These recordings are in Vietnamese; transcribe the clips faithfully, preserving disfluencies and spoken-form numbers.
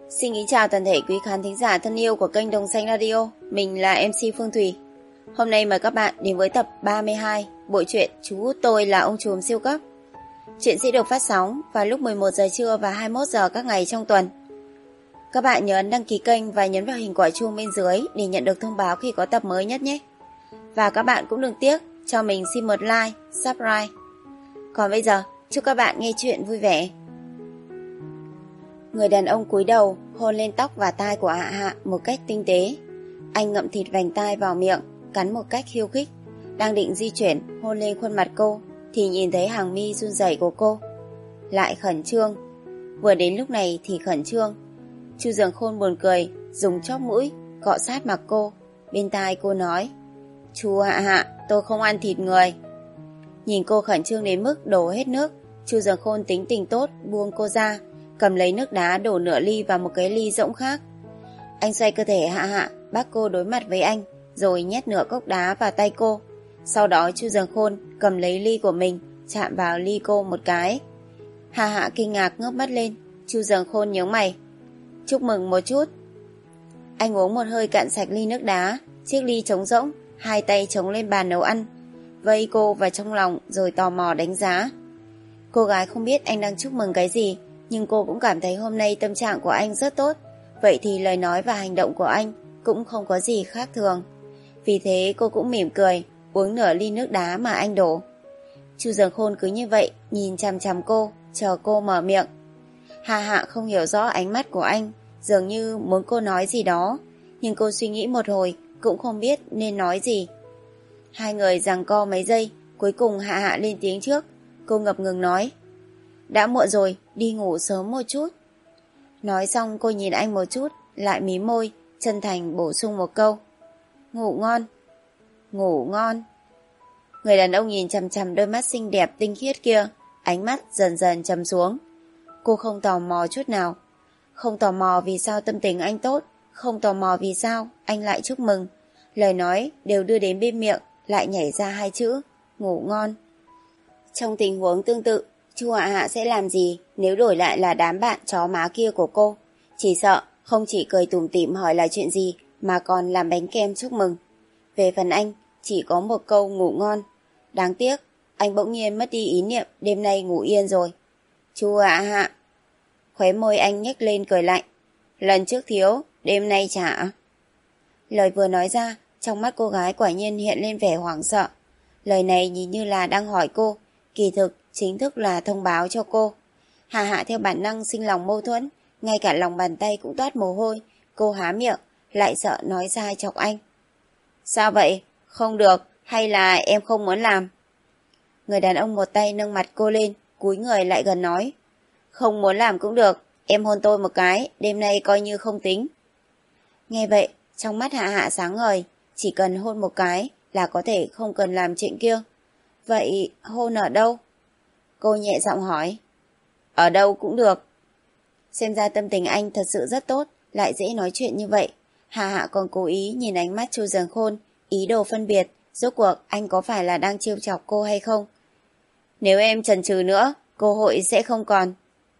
Xin kính chào toàn thể quý khán thính giả thân yêu của kênh Đồng Xanh Radio. Mình là em xê Phương Thùy. Hôm nay mời các bạn đến với tập ba mươi hai bộ truyện Chú út tôi là ông trùm siêu cấp. Chuyện sẽ được phát sóng vào lúc mười một giờ trưa và hai mươi mốt giờ các ngày trong tuần. Các bạn nhớ ấn đăng ký kênh và nhấn vào hình quả chuông bên dưới để nhận được thông báo khi có tập mới nhất nhé. Và các bạn cũng đừng tiếc cho mình xin một like, subscribe. Còn bây giờ, chúc các bạn nghe chuyện vui vẻ. Người đàn ông cúi đầu hôn lên tóc và tai của Hạ Hạ một cách tinh tế. Anh ngậm thịt vành tai vào miệng, cắn một cách khiêu khích. Đang định di chuyển hôn lên khuôn mặt cô thì nhìn thấy hàng mi run rẩy của cô. Lại khẩn trương. Vừa đến lúc này thì khẩn trương. Chu Giường Khôn buồn cười, dùng chóp mũi cọ sát mặt cô. Bên tai cô nói: "Chú Hạ Hạ, tôi không ăn thịt người." Nhìn cô khẩn trương đến mức đổ hết nước, Chu Giường Khôn tính tình tốt buông cô ra, cầm lấy nước đá đổ nửa ly vào một cái ly rỗng khác. Anh xoay cơ thể Hạ Hạ, bắt cô đối mặt với anh, rồi nhét nửa cốc đá vào tay cô. Sau đó Chu Giường Khôn cầm lấy ly của mình, chạm vào ly cô một cái. Hạ Hạ kinh ngạc ngước mắt lên. Chu Giường Khôn nhướng mày: "Chúc mừng một chút." Anh uống một hơi cạn sạch ly nước đá, chiếc ly trống rỗng, hai tay chống lên bàn nấu ăn, vây cô vào trong lòng rồi tò mò đánh giá. Cô gái không biết anh đang chúc mừng cái gì, nhưng cô cũng cảm thấy hôm nay tâm trạng của anh rất tốt. Vậy thì lời nói và hành động của anh cũng không có gì khác thường. Vì thế cô cũng mỉm cười, uống nửa ly nước đá mà anh đổ. Chu Giường Khôn cứ như vậy nhìn chằm chằm cô, chờ cô mở miệng. Hạ Hạ không hiểu rõ ánh mắt của anh, dường như muốn cô nói gì đó, nhưng cô suy nghĩ một hồi cũng không biết nên nói gì. Hai người giằng co mấy giây, cuối cùng Hạ Hạ lên tiếng trước. Cô ngập ngừng nói: "Đã muộn rồi, đi ngủ sớm một chút." Nói xong cô nhìn anh một chút, lại mím môi, chân thành bổ sung một câu: "Ngủ ngon." "Ngủ ngon." Người đàn ông nhìn chằm chằm đôi mắt xinh đẹp tinh khiết kia, ánh mắt dần dần trầm xuống. Cô không tò mò chút nào. Không tò mò vì sao tâm tình anh tốt, không tò mò vì sao anh lại chúc mừng. Lời nói đều đưa đến bên miệng, lại nhảy ra hai chữ: ngủ ngon. Trong tình huống tương tự, Chu Hạ Hạ sẽ làm gì nếu đổi lại là đám bạn chó má kia của cô? Chỉ sợ không chỉ cười tủm tỉm hỏi là chuyện gì, mà còn làm bánh kem chúc mừng. Về phần anh, chỉ có một câu ngủ ngon. Đáng tiếc, anh bỗng nhiên mất đi ý niệm đêm nay ngủ yên rồi. Chu Hạ Hạ. Khóe môi anh nhếch lên cười lạnh. Lần trước thiếu, đêm nay trả. Lời vừa nói ra, trong mắt cô gái quả nhiên hiện lên vẻ hoảng sợ. Lời này nhìn như là đang hỏi cô, kỳ thực chính thức là thông báo cho cô. Hạ Hạ theo bản năng sinh lòng mâu thuẫn, ngay cả lòng bàn tay cũng toát mồ hôi. Cô há miệng, lại sợ nói sai chọc anh. "Sao vậy? Không được, hay là em không muốn làm?" Người đàn ông một tay nâng mặt cô lên, cúi người lại gần nói: "Không muốn làm cũng được, em hôn tôi một cái, đêm nay coi như không tính." Nghe vậy, trong mắt Hạ Hạ sáng ngời, chỉ cần hôn một cái là có thể không cần làm chuyện kia. Vậy hôn ở đâu? Cô nhẹ giọng hỏi. "Ở đâu cũng được." Xem ra tâm tình anh thật sự rất tốt, lại dễ nói chuyện như vậy. Hạ Hạ còn cố ý nhìn ánh mắt Chu Giường Khôn, ý đồ phân biệt rốt cuộc anh có phải là đang trêu chọc cô hay không. "Nếu em chần chừ nữa, cơ hội sẽ không còn."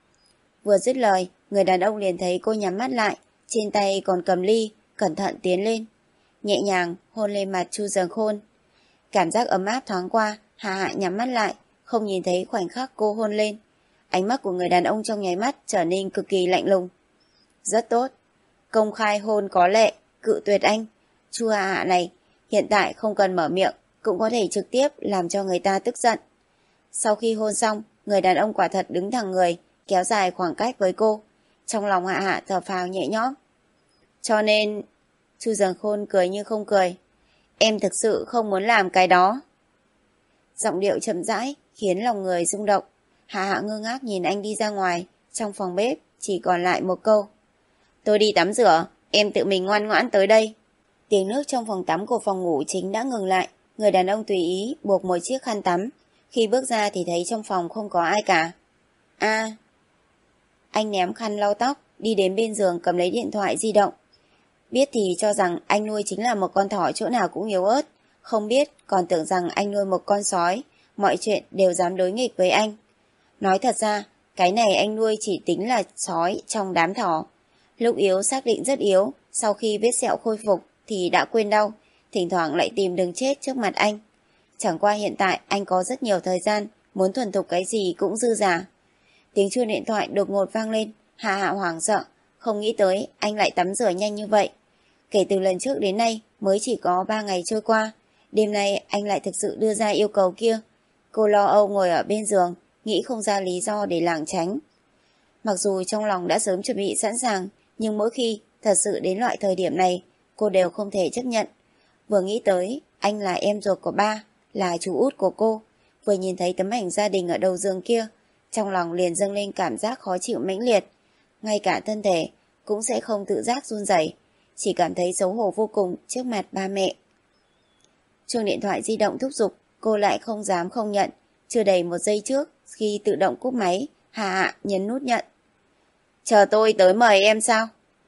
Vừa dứt lời, người đàn ông liền thấy cô nhắm mắt lại, trên tay còn cầm ly, cẩn thận tiến lên, nhẹ nhàng hôn lên mặt Chu Giường Khôn. Cảm giác ấm áp thoáng qua, Hạ Hạ nhắm mắt lại, không nhìn thấy khoảnh khắc cô hôn lên. Ánh mắt của người đàn ông trong nháy mắt trở nên cực kỳ lạnh lùng. Rất tốt. Công khai hôn có lệ, cự tuyệt anh. Chu Hạ Hạ này, hiện tại không cần mở miệng, cũng có thể trực tiếp làm cho người ta tức giận. Sau khi hôn xong, người đàn ông quả thật đứng thẳng người, kéo dài khoảng cách với cô. Trong lòng Hạ Hạ thở phào nhẹ nhõm. Cho nên... Chu Giường Khôn cười như không cười. "Em thực sự không muốn làm cái đó." Giọng điệu chậm rãi khiến lòng người rung động. Hạ Hạ ngơ ngác nhìn anh đi ra ngoài. Trong phòng bếp chỉ còn lại một câu: "Tôi đi tắm rửa, em tự mình ngoan ngoãn tới đây." Tiếng nước trong phòng tắm của phòng ngủ chính đã ngừng lại. Người đàn ông tùy ý buộc một chiếc khăn tắm. Khi bước ra thì thấy trong phòng không có ai cả. A. Anh ném khăn lau tóc, đi đến bên giường cầm lấy điện thoại di động. Biết thì cho rằng anh nuôi chính là một con thỏ chỗ nào cũng yếu ớt, không biết còn tưởng rằng anh nuôi một con sói, mọi chuyện đều dám đối nghịch với anh. Nói thật ra, cái này anh nuôi chỉ tính là sói trong đám thỏ. Lúc yếu xác định rất yếu, sau khi vết sẹo khôi phục thì đã quên đau, thỉnh thoảng lại tìm đường chết trước mặt anh. Chẳng qua hiện tại anh có rất nhiều thời gian, muốn thuần thục cái gì cũng dư dả. Tiếng chuông điện thoại đột ngột vang lên, Hạ Hạ hoảng sợ, không nghĩ tới anh lại tắm rửa nhanh như vậy. Kể từ lần trước đến nay mới chỉ có ba ngày trôi qua, đêm nay anh lại thực sự đưa ra yêu cầu kia. Cô lo âu ngồi ở bên giường, nghĩ không ra lý do để lảng tránh. Mặc dù trong lòng đã sớm chuẩn bị sẵn sàng, nhưng mỗi khi thật sự đến loại thời điểm này, cô đều không thể chấp nhận. Vừa nghĩ tới anh là em ruột của ba, là chú út của cô, vừa nhìn thấy tấm ảnh gia đình ở đầu giường kia, trong lòng liền dâng lên cảm giác khó chịu mãnh liệt. Ngay cả thân thể cũng sẽ không tự giác run rẩy, chỉ cảm thấy xấu hổ vô cùng trước mặt ba mẹ. Chuông điện thoại di động thúc giục, cô lại không dám không nhận. Chưa đầy một giây trước, khi tự động cúp máy, Hạ Hạ nhấn nút nhận. Chờ tôi tới mời em sao?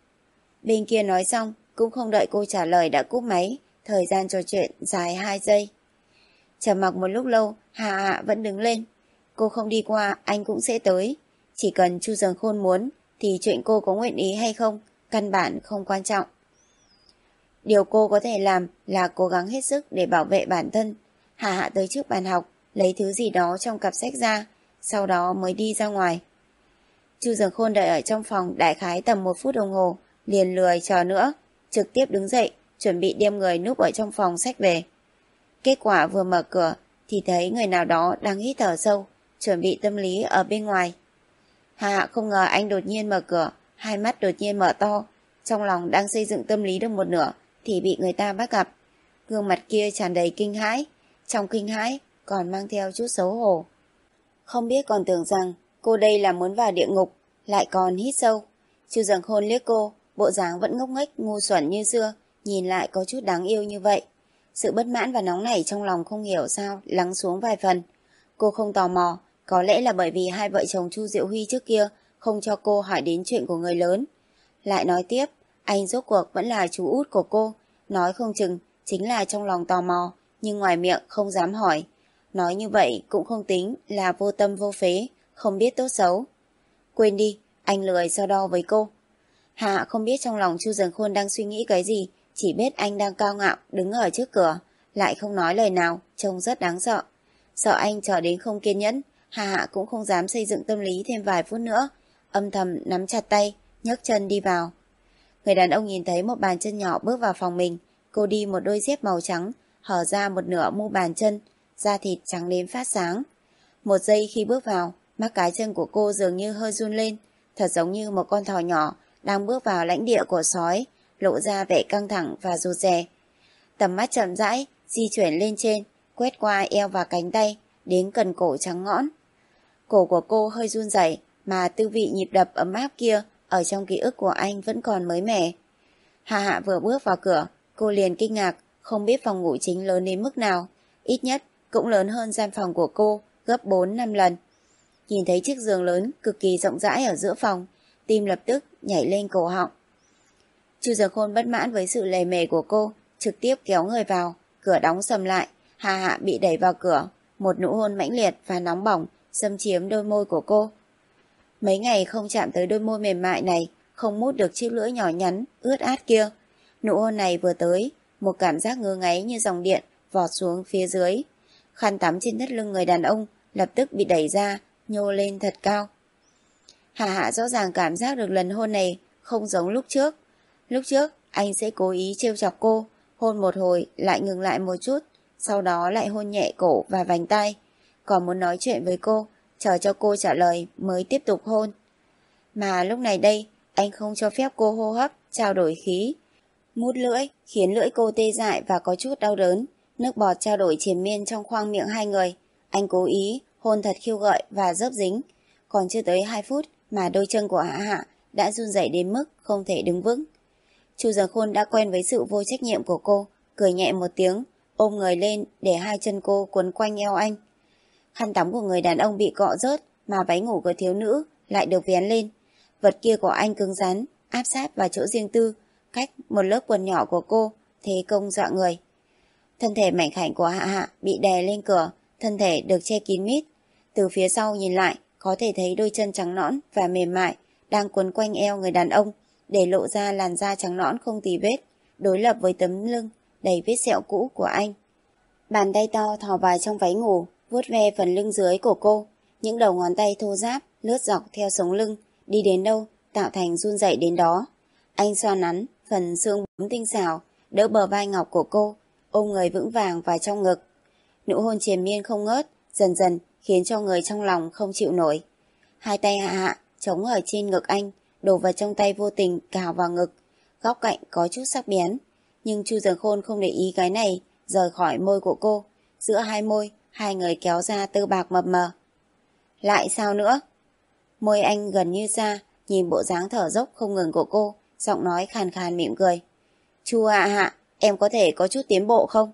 Bên kia nói xong, cũng không đợi cô trả lời đã cúp máy, thời gian trò chuyện dài hai giây. Trầm mặc một lúc lâu, Hạ Hạ vẫn đứng lên. Cô không đi qua, anh cũng sẽ tới. Chỉ cần Chu Dần Khôn muốn, thì chuyện cô có nguyện ý hay không, căn bản không quan trọng. Điều cô có thể làm là cố gắng hết sức để bảo vệ bản thân. Hạ Hạ tới trước bàn học, lấy thứ gì đó trong cặp sách ra, sau đó mới đi ra ngoài. Chu Dần Khôn đợi ở trong phòng đại khái tầm một phút đồng hồ, liền lười chờ nữa, trực tiếp đứng dậy, chuẩn bị đem người núp ở trong phòng sách về. Kết quả vừa mở cửa thì thấy người nào đó đang hít thở sâu, chuẩn bị tâm lý ở bên ngoài. Hạ Hạ không ngờ anh đột nhiên mở cửa, hai mắt đột nhiên mở to, trong lòng đang xây dựng tâm lý được một nửa thì bị người ta bắt gặp. Gương mặt kia tràn đầy kinh hãi, trong kinh hãi còn mang theo chút xấu hổ. Không biết còn tưởng rằng cô đây là muốn vào địa ngục, lại còn hít sâu. Chu Dần Khôn liếc cô, bộ dáng vẫn ngốc nghếch ngu xuẩn như xưa, nhìn lại có chút đáng yêu như vậy. Sự bất mãn và nóng nảy trong lòng không hiểu sao lắng xuống vài phần. Cô không tò mò, có lẽ là bởi vì hai vợ chồng Chu Diệu Huy trước kia không cho cô hỏi đến chuyện của người lớn. Lại nói tiếp, anh rốt cuộc vẫn là chú út của cô, nói không chừng chính là trong lòng tò mò, nhưng ngoài miệng không dám hỏi. Nói như vậy cũng không tính là vô tâm vô phế, không biết tốt xấu. Quên đi, anh lười so đo với cô. Hạ không biết trong lòng Chu Dần Khôn đang suy nghĩ cái gì, chỉ biết anh đang cao ngạo đứng ở trước cửa, lại không nói lời nào, trông rất đáng sợ. Sợ anh chờ đến không kiên nhẫn, Hạ Hạ cũng không dám xây dựng tâm lý thêm vài phút nữa, âm thầm nắm chặt tay, nhấc chân đi vào. Người đàn ông nhìn thấy một bàn chân nhỏ bước vào phòng mình, cô đi một đôi dép màu trắng, hở ra một nửa mu bàn chân, da thịt trắng đến phát sáng. Một giây khi bước vào, mắt cái chân của cô dường như hơi run lên, thật giống như một con thỏ nhỏ đang bước vào lãnh địa của sói, lộ ra vẻ căng thẳng và rụt rè. Tầm mắt chậm rãi di chuyển lên trên, quét qua eo và cánh tay, đến cần cổ trắng nõn. Cổ của cô hơi run rẩy, mà tư vị nhịp đập ấm áp kia ở trong ký ức của anh vẫn còn mới mẻ. Hạ Hạ vừa bước vào cửa, cô liền kinh ngạc, không biết phòng ngủ chính lớn đến mức nào, ít nhất cũng lớn hơn gian phòng của cô gấp bốn năm lần. Nhìn thấy chiếc giường lớn cực kỳ rộng rãi ở giữa phòng, tim lập tức nhảy lên cổ họng. Chu Dần Khôn bất mãn với sự lề mề của cô, trực tiếp kéo người vào, cửa đóng sầm lại, Hạ Hạ bị đẩy vào cửa, một nụ hôn mãnh liệt và nóng bỏng xâm chiếm đôi môi của cô. Mấy ngày không chạm tới đôi môi mềm mại này, không mút được chiếc lưỡi nhỏ nhắn, ướt át kia. Nụ hôn này vừa tới, một cảm giác ngứa ngáy như dòng điện vọt xuống phía dưới. Khăn tắm trên thắt lưng người đàn ông lập tức bị đẩy ra, nhô lên thật cao. Hạ Hạ rõ ràng cảm giác được lần hôn này không giống lúc trước. Lúc trước, anh sẽ cố ý trêu chọc cô, hôn một hồi lại ngừng lại một chút, sau đó lại hôn nhẹ cổ và vành tai. Còn muốn nói chuyện với cô, chờ cho cô trả lời mới tiếp tục hôn. Mà lúc này đây, anh không cho phép cô hô hấp, trao đổi khí. Mút lưỡi, khiến lưỡi cô tê dại và có chút đau đớn. Nước bọt trao đổi triền miên trong khoang miệng hai người. Anh cố ý, hôn thật khiêu gợi và dấp dính. Còn chưa tới hai phút mà đôi chân của Hạ Hạ đã run rẩy đến mức không thể đứng vững. Chu Dần Khôn đã quen với sự vô trách nhiệm của cô, cười nhẹ một tiếng, ôm người lên để hai chân cô quấn quanh eo anh. Khăn tắm của người đàn ông bị cọ rớt, mà váy ngủ của thiếu nữ lại được vén lên. Vật kia của anh cứng rắn, áp sát vào chỗ riêng tư, cách một lớp quần nhỏ của cô, thế công dọa người. Thân thể mảnh khảnh của Hạ Hạ bị đè lên cửa, thân thể được che kín mít. Từ phía sau nhìn lại, có thể thấy đôi chân trắng nõn và mềm mại đang quấn quanh eo người đàn ông, để lộ ra làn da trắng nõn không tì vết, đối lập với tấm lưng đầy vết sẹo cũ của anh. Bàn tay to thò vào trong váy ngủ, vuốt ve phần lưng dưới của cô, những đầu ngón tay thô ráp lướt dọc theo sống lưng, đi đến đâu tạo thành run rẩy đến đó. Anh xoa nắn phần xương bướm tinh xảo, đỡ bờ vai ngọc của cô, ôm người vững vàng vào trong ngực. Nụ hôn triền miên không ngớt, dần dần khiến cho người trong lòng không chịu nổi. Hai tay Hạ Hạ chống ở trên ngực anh, đồ vật trong tay vô tình cào vào ngực, góc cạnh có chút sắc bén, nhưng Chu Dường Khôn không để ý cái này, rời khỏi môi của cô. Giữa hai môi, hai người kéo ra tơ bạc mập mờ. Lại sao nữa? Môi anh gần như xa, nhìn bộ dáng thở dốc không ngừng của cô, giọng nói khàn khàn mỉm cười. Chu Hạ Hạ, em có thể có chút tiến bộ không?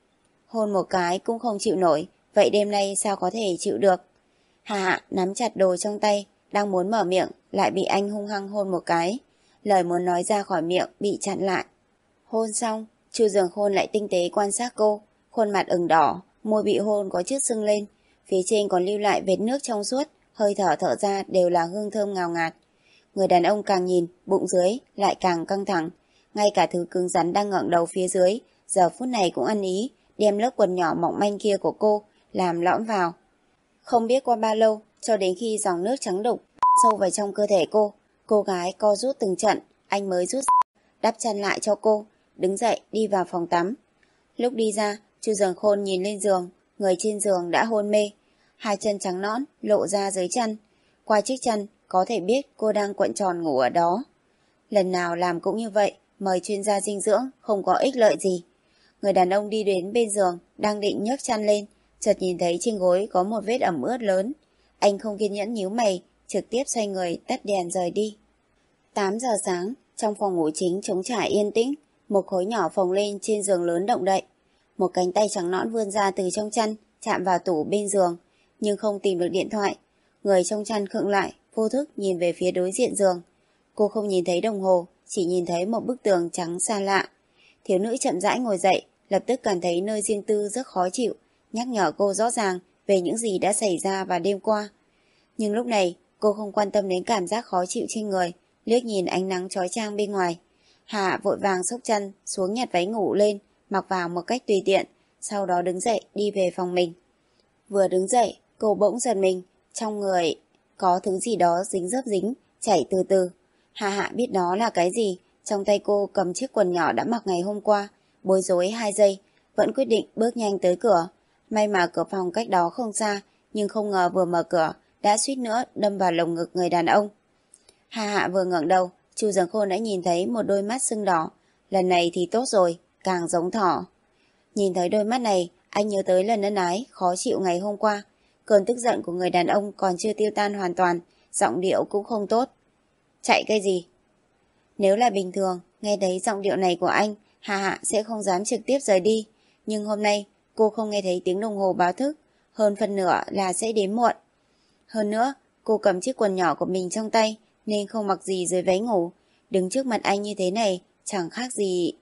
Hôn một cái cũng không chịu nổi, vậy đêm nay sao có thể chịu được? Hạ Hạ nắm chặt đồ trong tay, đang muốn mở miệng, lại bị anh hung hăng hôn một cái. Lời muốn nói ra khỏi miệng bị chặn lại. Hôn xong, Chu Dường Khôn lại tinh tế quan sát cô, khuôn mặt ửng đỏ, môi bị hôn có chút sưng lên, phía trên còn lưu lại vết nước trong suốt, hơi thở thở ra đều là hương thơm ngào ngạt. Người đàn ông càng nhìn, bụng dưới lại càng căng thẳng, ngay cả thứ cứng rắn đang ngẩng đầu phía dưới, giờ phút này cũng ăn ý, đem lớp quần nhỏ mỏng manh kia của cô làm lõm vào. Không biết qua bao lâu, cho đến khi dòng nước trắng đục sâu vào trong cơ thể cô, cô gái co rút từng trận, anh mới rút đắp chăn lại cho cô, đứng dậy đi vào phòng tắm. Lúc đi ra, Chu Dường Khôn nhìn lên giường, người trên giường đã hôn mê, hai chân trắng nõn lộ ra dưới chăn, qua chiếc chăn có thể biết cô đang cuộn tròn ngủ ở đó. Lần nào làm cũng như vậy, mời chuyên gia dinh dưỡng không có ích lợi gì. Người đàn ông đi đến bên giường, đang định nhấc chăn lên, chợt nhìn thấy trên gối có một vết ẩm ướt lớn. Anh không kiên nhẫn nhíu mày, trực tiếp xoay người tắt đèn rời đi. tám giờ sáng, trong phòng ngủ chính trống trải yên tĩnh, một khối nhỏ phồng lên trên giường lớn động đậy. Một cánh tay trắng nõn vươn ra từ trong chăn, chạm vào tủ bên giường, nhưng không tìm được điện thoại. Người trong chăn khựng lại, vô thức nhìn về phía đối diện giường. Cô không nhìn thấy đồng hồ, chỉ nhìn thấy một bức tường trắng xa lạ. Thiếu nữ chậm rãi ngồi dậy, lập tức cảm thấy nơi riêng tư rất khó chịu, nhắc nhở cô rõ ràng về những gì đã xảy ra vào đêm qua. Nhưng lúc này, cô không quan tâm đến cảm giác khó chịu trên người, liếc nhìn ánh nắng chói chang bên ngoài. Hạ vội vàng xốc chăn xuống nhặt váy ngủ lên, mặc vào một cách tùy tiện, sau đó đứng dậy đi về phòng mình. Vừa đứng dậy, cô bỗng giật mình, trong người có thứ gì đó dính dấp dính, chảy từ từ. Hạ Hạ biết đó là cái gì, trong tay cô cầm chiếc quần nhỏ đã mặc ngày hôm qua, bối rối hai giây, vẫn quyết định bước nhanh tới cửa. May mà cửa phòng cách đó không xa, nhưng không ngờ vừa mở cửa, đã suýt nữa đâm vào lồng ngực người đàn ông. Hạ Hạ vừa ngẩng đầu, Chu Dường Khôn đã nhìn thấy một đôi mắt sưng đỏ. Lần này thì tốt rồi, càng giống thỏ. Nhìn thấy đôi mắt này, anh nhớ tới lần ân ái, khó chịu ngày hôm qua. Cơn tức giận của người đàn ông còn chưa tiêu tan hoàn toàn, giọng điệu cũng không tốt. Chạy cái gì? Nếu là bình thường, nghe thấy giọng điệu này của anh, Hạ Hạ sẽ không dám trực tiếp rời đi. Nhưng hôm nay, cô không nghe thấy tiếng đồng hồ báo thức, hơn phân nửa là sẽ đến muộn. Hơn nữa, cô cầm chiếc quần nhỏ của mình trong tay, nên không mặc gì dưới váy ngủ. Đứng trước mặt anh như thế này, chẳng khác gì.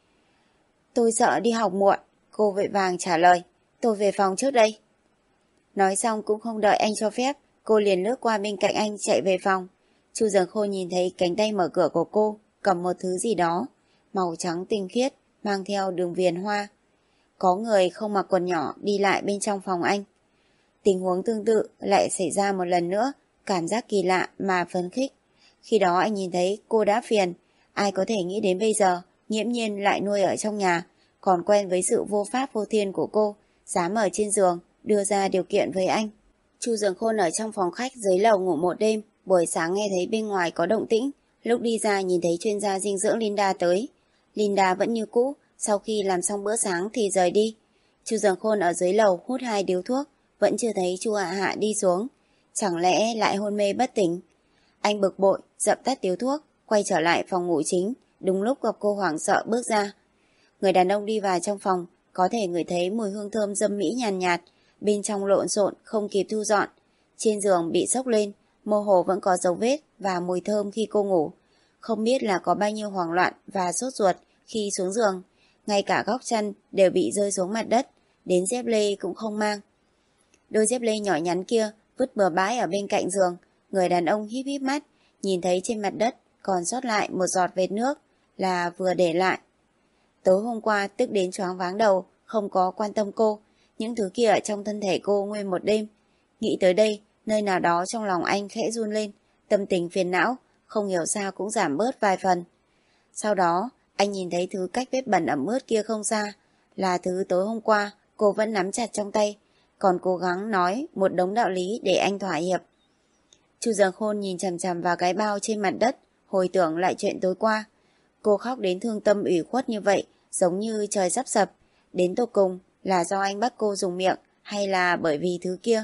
Tôi sợ đi học muộn, cô vội vàng trả lời. Tôi về phòng trước đây. Nói xong cũng không đợi anh cho phép, cô liền lướt qua bên cạnh anh chạy về phòng. Chu Dường Khôn nhìn thấy cánh tay mở cửa của cô, cầm một thứ gì đó, màu trắng tinh khiết, mang theo đường viền hoa. Có người không mặc quần nhỏ đi lại bên trong phòng anh. Tình huống tương tự lại xảy ra một lần nữa, cảm giác kỳ lạ mà phấn khích. Khi đó anh nhìn thấy cô đã phiền, ai có thể nghĩ đến bây giờ, nghiễm nhiên lại nuôi ở trong nhà, còn quen với sự vô pháp vô thiên của cô, dám ở trên giường, đưa ra điều kiện với anh. Chu Dường Khôn ở trong phòng khách dưới lầu ngủ một đêm, buổi sáng nghe thấy bên ngoài có động tĩnh, lúc đi ra nhìn thấy chuyên gia dinh dưỡng Linda tới. Linda vẫn như cũ, sau khi làm xong bữa sáng thì rời đi. Chu Dường Khôn ở dưới lầu hút hai điếu thuốc, vẫn chưa thấy Chu Hạ Hạ đi xuống. Chẳng lẽ lại hôn mê bất tỉnh? Anh bực bội, dập tắt điếu thuốc, quay trở lại phòng ngủ chính, đúng lúc gặp cô hoảng sợ bước ra. Người đàn ông đi vào trong phòng, có thể ngửi thấy mùi hương thơm dâm mỹ nhàn nhạt, nhạt, bên trong lộn xộn không kịp thu dọn. Trên giường bị xốc lên, mơ hồ vẫn có dấu vết và mùi thơm khi cô ngủ. Không biết là có bao nhiêu hoảng loạn và sốt ruột khi xuống giường, ngay cả góc chăn đều bị rơi xuống mặt đất, đến dép lê cũng không mang. Đôi dép lê nhỏ nhắn kia vứt bừa bãi ở bên cạnh giường, người đàn ông híp híp mắt, nhìn thấy trên mặt đất còn sót lại một giọt vệt nước là vừa để lại. Tối hôm qua tức đến choáng váng đầu, không có quan tâm cô, những thứ kia ở trong thân thể cô nguyên một đêm. Nghĩ tới đây, nơi nào đó trong lòng anh khẽ run lên, tâm tình phiền não, không hiểu sao cũng giảm bớt vài phần. Sau đó, anh nhìn thấy thứ cách vết bẩn ẩm ướt kia không xa, là thứ tối hôm qua cô vẫn nắm chặt trong tay, còn cố gắng nói một đống đạo lý để anh thỏa hiệp. Chu Giằng Khôn nhìn chằm chằm vào cái bao trên mặt đất, hồi tưởng lại chuyện tối qua. Cô khóc đến thương tâm ủy khuất như vậy, giống như trời sắp sập. Đến tột cùng là do anh bắt cô dùng miệng hay là bởi vì thứ kia?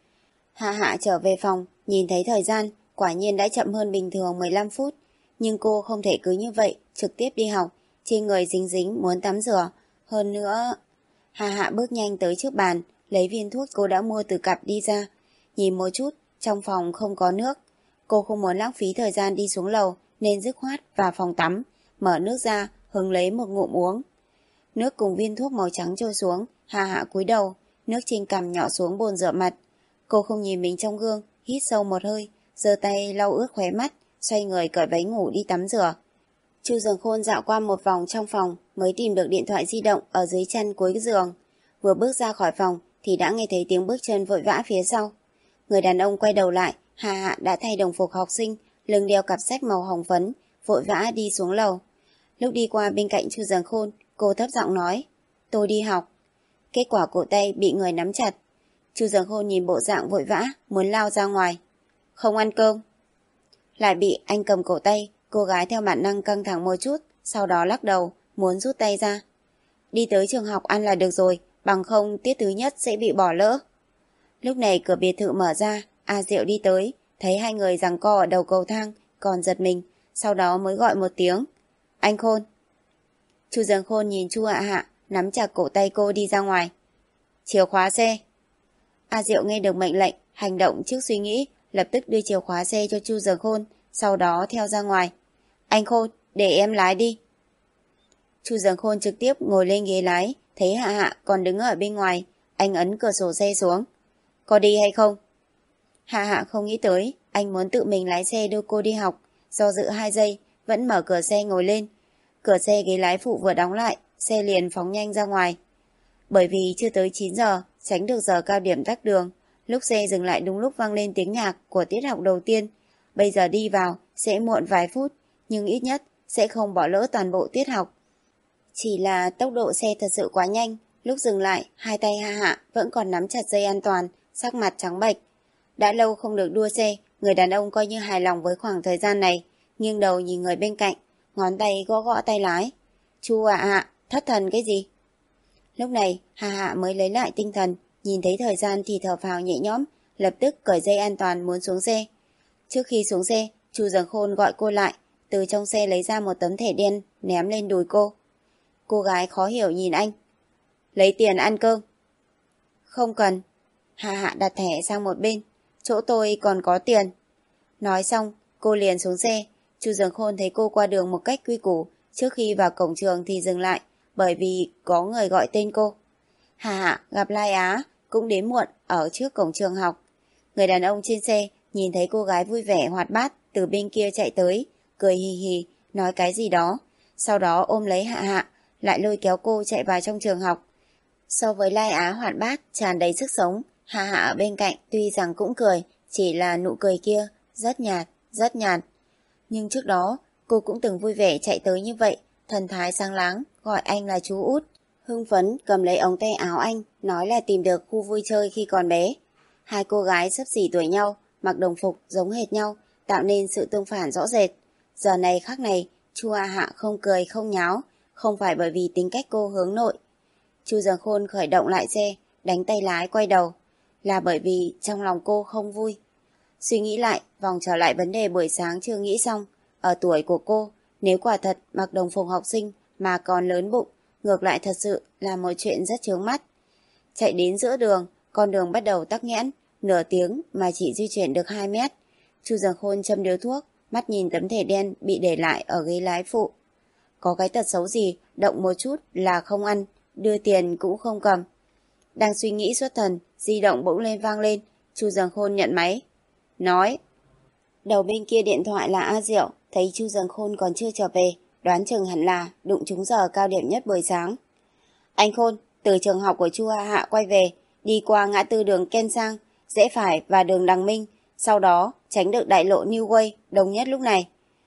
Hạ Hạ trở về phòng, nhìn thấy thời gian, quả nhiên đã chậm hơn bình thường mười lăm phút. Nhưng cô không thể cứ như vậy, trực tiếp đi học, trên người dính dính muốn tắm rửa. Hơn nữa... Hạ Hạ bước nhanh tới trước bàn, lấy viên thuốc cô đã mua từ cặp đi ra. Nhìn một chút, trong phòng không có nước. Cô không muốn lãng phí thời gian đi xuống lầu, nên dứt khoát vào phòng tắm, mở nước ra, hứng lấy một ngụm uống. Nước cùng viên thuốc màu trắng trôi xuống, Hạ Hạ cúi đầu, nước trên cằm nhỏ xuống bồn rửa mặt. Cô không nhìn mình trong gương, hít sâu một hơi, giơ tay lau ướt khóe mắt, xoay người cởi váy ngủ đi tắm rửa. Chu Giằng Khôn dạo qua một vòng trong phòng mới tìm được điện thoại di động ở dưới chân cuối giường. Vừa bước ra khỏi phòng thì đã nghe thấy tiếng bước chân vội vã phía sau. Người đàn ông quay đầu lại, Hạ Hạ đã thay đồng phục học sinh, lưng đeo cặp sách màu hồng phấn, vội vã đi xuống lầu. Lúc đi qua bên cạnh Chu Giằng Khôn, cô thấp giọng nói, tôi đi học. Kết quả cổ tay bị người nắm chặt. Chu Giằng Khôn nhìn bộ dạng vội vã, muốn lao ra ngoài. Không ăn cơm. Lại bị anh cầm cổ tay, cô gái theo bản năng căng thẳng một chút, sau đó lắc đầu, muốn rút tay ra. Đi tới trường học ăn là được rồi, bằng không tiết thứ nhất sẽ bị bỏ lỡ. Lúc này cửa biệt thự mở ra, A Diệu đi tới, thấy hai người giằng co ở đầu cầu thang, còn giật mình, sau đó mới gọi một tiếng. Anh Khôn. Chu Giằng Khôn nhìn Chu Hạ Hạ, nắm chặt cổ tay cô đi ra ngoài. Chìa khóa xe. A Diệu nghe được mệnh lệnh, hành động trước suy nghĩ, lập tức đưa chìa khóa xe cho Chu Giằng Khôn, sau đó theo ra ngoài. Anh Khôn, để em lái đi. Chu Giằng Khôn trực tiếp ngồi lên ghế lái, thấy Hạ Hạ còn đứng ở bên ngoài, anh ấn cửa sổ xe xuống. Có đi hay không? Hạ Hạ không nghĩ tới, anh muốn tự mình lái xe đưa cô đi học, do dự hai giây, vẫn mở cửa xe ngồi lên. Cửa xe ghế lái phụ vừa đóng lại, xe liền phóng nhanh ra ngoài. Bởi vì chưa tới chín giờ, tránh được giờ cao điểm tắc đường, lúc xe dừng lại đúng lúc vang lên tiếng nhạc của tiết học đầu tiên. Bây giờ đi vào sẽ muộn vài phút, nhưng ít nhất sẽ không bỏ lỡ toàn bộ tiết học. Chỉ là tốc độ xe thật sự quá nhanh, lúc dừng lại, hai tay Hạ Hạ vẫn còn nắm chặt dây an toàn, sắc mặt trắng bệch. Đã lâu không được đua xe, người đàn ông coi như hài lòng với khoảng thời gian này, nghiêng đầu nhìn người bên cạnh, ngón tay gõ gõ tay lái. Chu Hạ Hạ, thất thần cái gì? Lúc này, Hạ Hạ mới lấy lại tinh thần, nhìn thấy thời gian thì thở phào nhẹ nhõm, lập tức cởi dây an toàn muốn xuống xe. Trước khi xuống xe, Chu Giằng Khôn gọi cô lại, từ trong xe lấy ra một tấm thẻ đen, ném lên đùi cô. Cô gái khó hiểu nhìn anh. Lấy tiền ăn cơm. Không cần. Hạ Hạ đặt thẻ sang một bên. Chỗ tôi còn có tiền. Nói xong, cô liền xuống xe. Chu Giằng Khôn thấy cô qua đường một cách quy củ, trước khi vào cổng trường thì dừng lại, bởi vì có người gọi tên cô. Hạ Hạ gặp Lai Á, cũng đến muộn ở trước cổng trường học. Người đàn ông trên xe nhìn thấy cô gái vui vẻ hoạt bát từ bên kia chạy tới, cười hì hì, nói cái gì đó, sau đó ôm lấy Hạ Hạ, lại lôi kéo cô chạy vào trong trường học. So với Lai Á hoạt bát, tràn đầy sức sống, Hạ Hạ ở bên cạnh tuy rằng cũng cười, chỉ là nụ cười kia rất nhạt, rất nhạt. Nhưng trước đó, cô cũng từng vui vẻ chạy tới như vậy, thần thái sáng láng, gọi anh là chú Út. Hưng phấn cầm lấy ống tay áo anh, nói là tìm được khu vui chơi khi còn bé. Hai cô gái xấp xỉ tuổi nhau, mặc đồng phục giống hệt nhau, tạo nên sự tương phản rõ rệt. Giờ này khắc này, Chu Hạ Hạ không cười không nháo, không phải bởi vì tính cách cô hướng nội. Chu Giằng Khôn khởi động lại xe, đánh tay lái quay đầu, là bởi vì trong lòng cô không vui. Suy nghĩ lại, vòng trở lại vấn đề buổi sáng chưa nghĩ xong. Ở tuổi của cô, nếu quả thật mặc đồng phục học sinh mà còn lớn bụng, ngược lại thật sự là một chuyện rất chướng mắt. Chạy đến giữa đường, con đường bắt đầu tắc nghẽn, nửa tiếng mà chỉ di chuyển được hai mét. Chu Giằng Khôn châm điếu thuốc, mắt nhìn tấm thẻ đen bị để lại ở ghế lái phụ. Có cái tật xấu gì, động một chút là không ăn, đưa tiền cũng không cầm. Đang suy nghĩ xuất thần, di động bỗng lên vang lên, Chu Giằng Khôn nhận máy. Nói. Đầu bên kia điện thoại là A Diệu, thấy Chu Dần Khôn còn chưa trở về, đoán chừng hẳn là đụng trúng giờ cao điểm nhất buổi sáng. Anh Khôn, từ trường học của Chu Hạ Hạ quay về, đi qua ngã tư đường Ken Sang, rẽ phải và đường Đằng Minh, sau đó tránh được đại lộ New Way, đông nhất lúc này.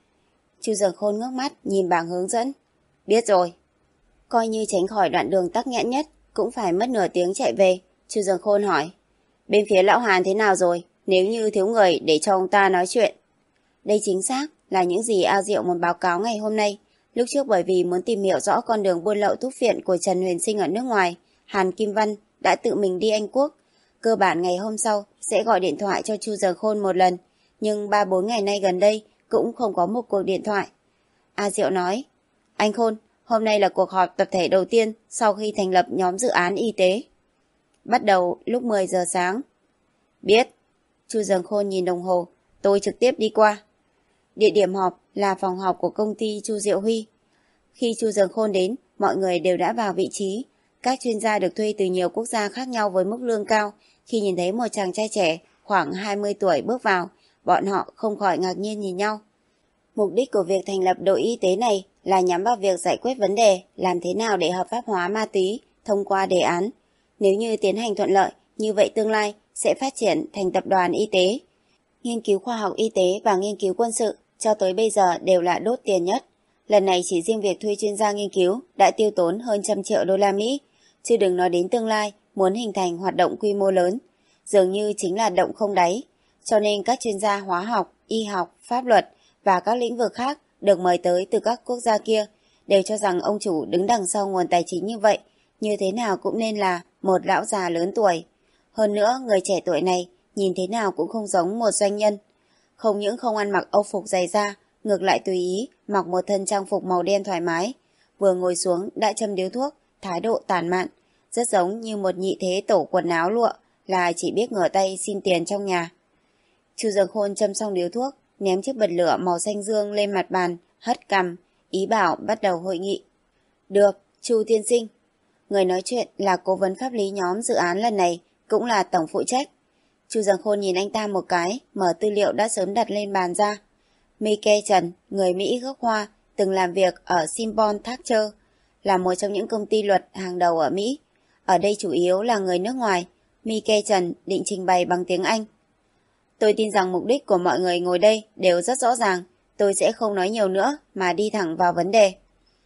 Chu Dần Khôn ngước mắt nhìn bảng hướng dẫn. Biết rồi. Coi như tránh khỏi đoạn đường tắc nghẽn nhất, cũng phải mất nửa tiếng chạy về. Chu Dần Khôn hỏi, bên phía lão Hàn thế nào rồi, nếu như thiếu người để cho ông ta nói chuyện. Đây chính xác là những gì A Diệu muốn báo cáo ngày hôm nay. Lúc trước bởi vì muốn tìm hiểu rõ con đường buôn lậu thuốc phiện của Trần Huyền Sinh ở nước ngoài, Hàn Kim Văn đã tự mình đi Anh Quốc. Cơ bản ngày hôm sau sẽ gọi điện thoại cho Chu Dần Khôn một lần, nhưng ba bốn ngày nay gần đây cũng không có một cuộc điện thoại. A Diệu nói, anh Khôn, hôm nay là cuộc họp tập thể đầu tiên sau khi thành lập nhóm dự án y tế. Bắt đầu lúc mười giờ sáng. Biết. Chu Dần Khôn nhìn đồng hồ, tôi trực tiếp đi qua. Địa điểm họp là phòng họp của công ty Chu Diệu Huy. Khi Chu Dần Khôn đến, mọi người đều đã vào vị trí. Các chuyên gia được thuê từ nhiều quốc gia khác nhau với mức lương cao. Khi nhìn thấy một chàng trai trẻ khoảng hai mươi tuổi bước vào, bọn họ không khỏi ngạc nhiên nhìn nhau. Mục đích của việc thành lập đội y tế này là nhắm vào việc giải quyết vấn đề làm thế nào để hợp pháp hóa ma túy thông qua đề án. Nếu như tiến hành thuận lợi, như vậy tương lai sẽ phát triển thành tập đoàn y tế. Nghiên cứu khoa học y tế và nghiên cứu quân sự cho tới bây giờ đều là đốt tiền nhất. Lần này chỉ riêng việc thuê chuyên gia nghiên cứu đã tiêu tốn hơn trăm triệu đô la Mỹ, chứ đừng nói đến tương lai muốn hình thành hoạt động quy mô lớn. Dường như chính là động không đáy. Cho nên các chuyên gia hóa học, y học, pháp luật và các lĩnh vực khác được mời tới từ các quốc gia kia đều cho rằng ông chủ đứng đằng sau nguồn tài chính như vậy, như thế nào cũng nên là một lão già lớn tuổi. Hơn nữa, người trẻ tuổi này nhìn thế nào cũng không giống một doanh nhân. Không những không ăn mặc âu phục dày da, ngược lại tùy ý mặc một thân trang phục màu đen thoải mái. Vừa ngồi xuống đã châm điếu thuốc, thái độ tàn mạn, rất giống như một nhị thế tổ quần áo lụa, là chỉ biết ngửa tay xin tiền trong nhà. Chu Dần Khôn châm xong điếu thuốc, ném chiếc bật lửa màu xanh dương lên mặt bàn, hất cằm, ý bảo bắt đầu hội nghị. Được, Chu tiên sinh. Người nói chuyện là cố vấn pháp lý nhóm dự án lần này, cũng là tổng phụ trách. Chu Dần Khôn nhìn anh ta một cái, mở tư liệu đã sớm đặt lên bàn ra. Mike Trần, người Mỹ gốc Hoa, từng làm việc ở Simpson Thacher, là một trong những công ty luật hàng đầu ở Mỹ. Ở đây chủ yếu là người nước ngoài. Mike Trần định trình bày bằng tiếng Anh. Tôi tin rằng mục đích của mọi người ngồi đây đều rất rõ ràng. Tôi sẽ không nói nhiều nữa mà đi thẳng vào vấn đề.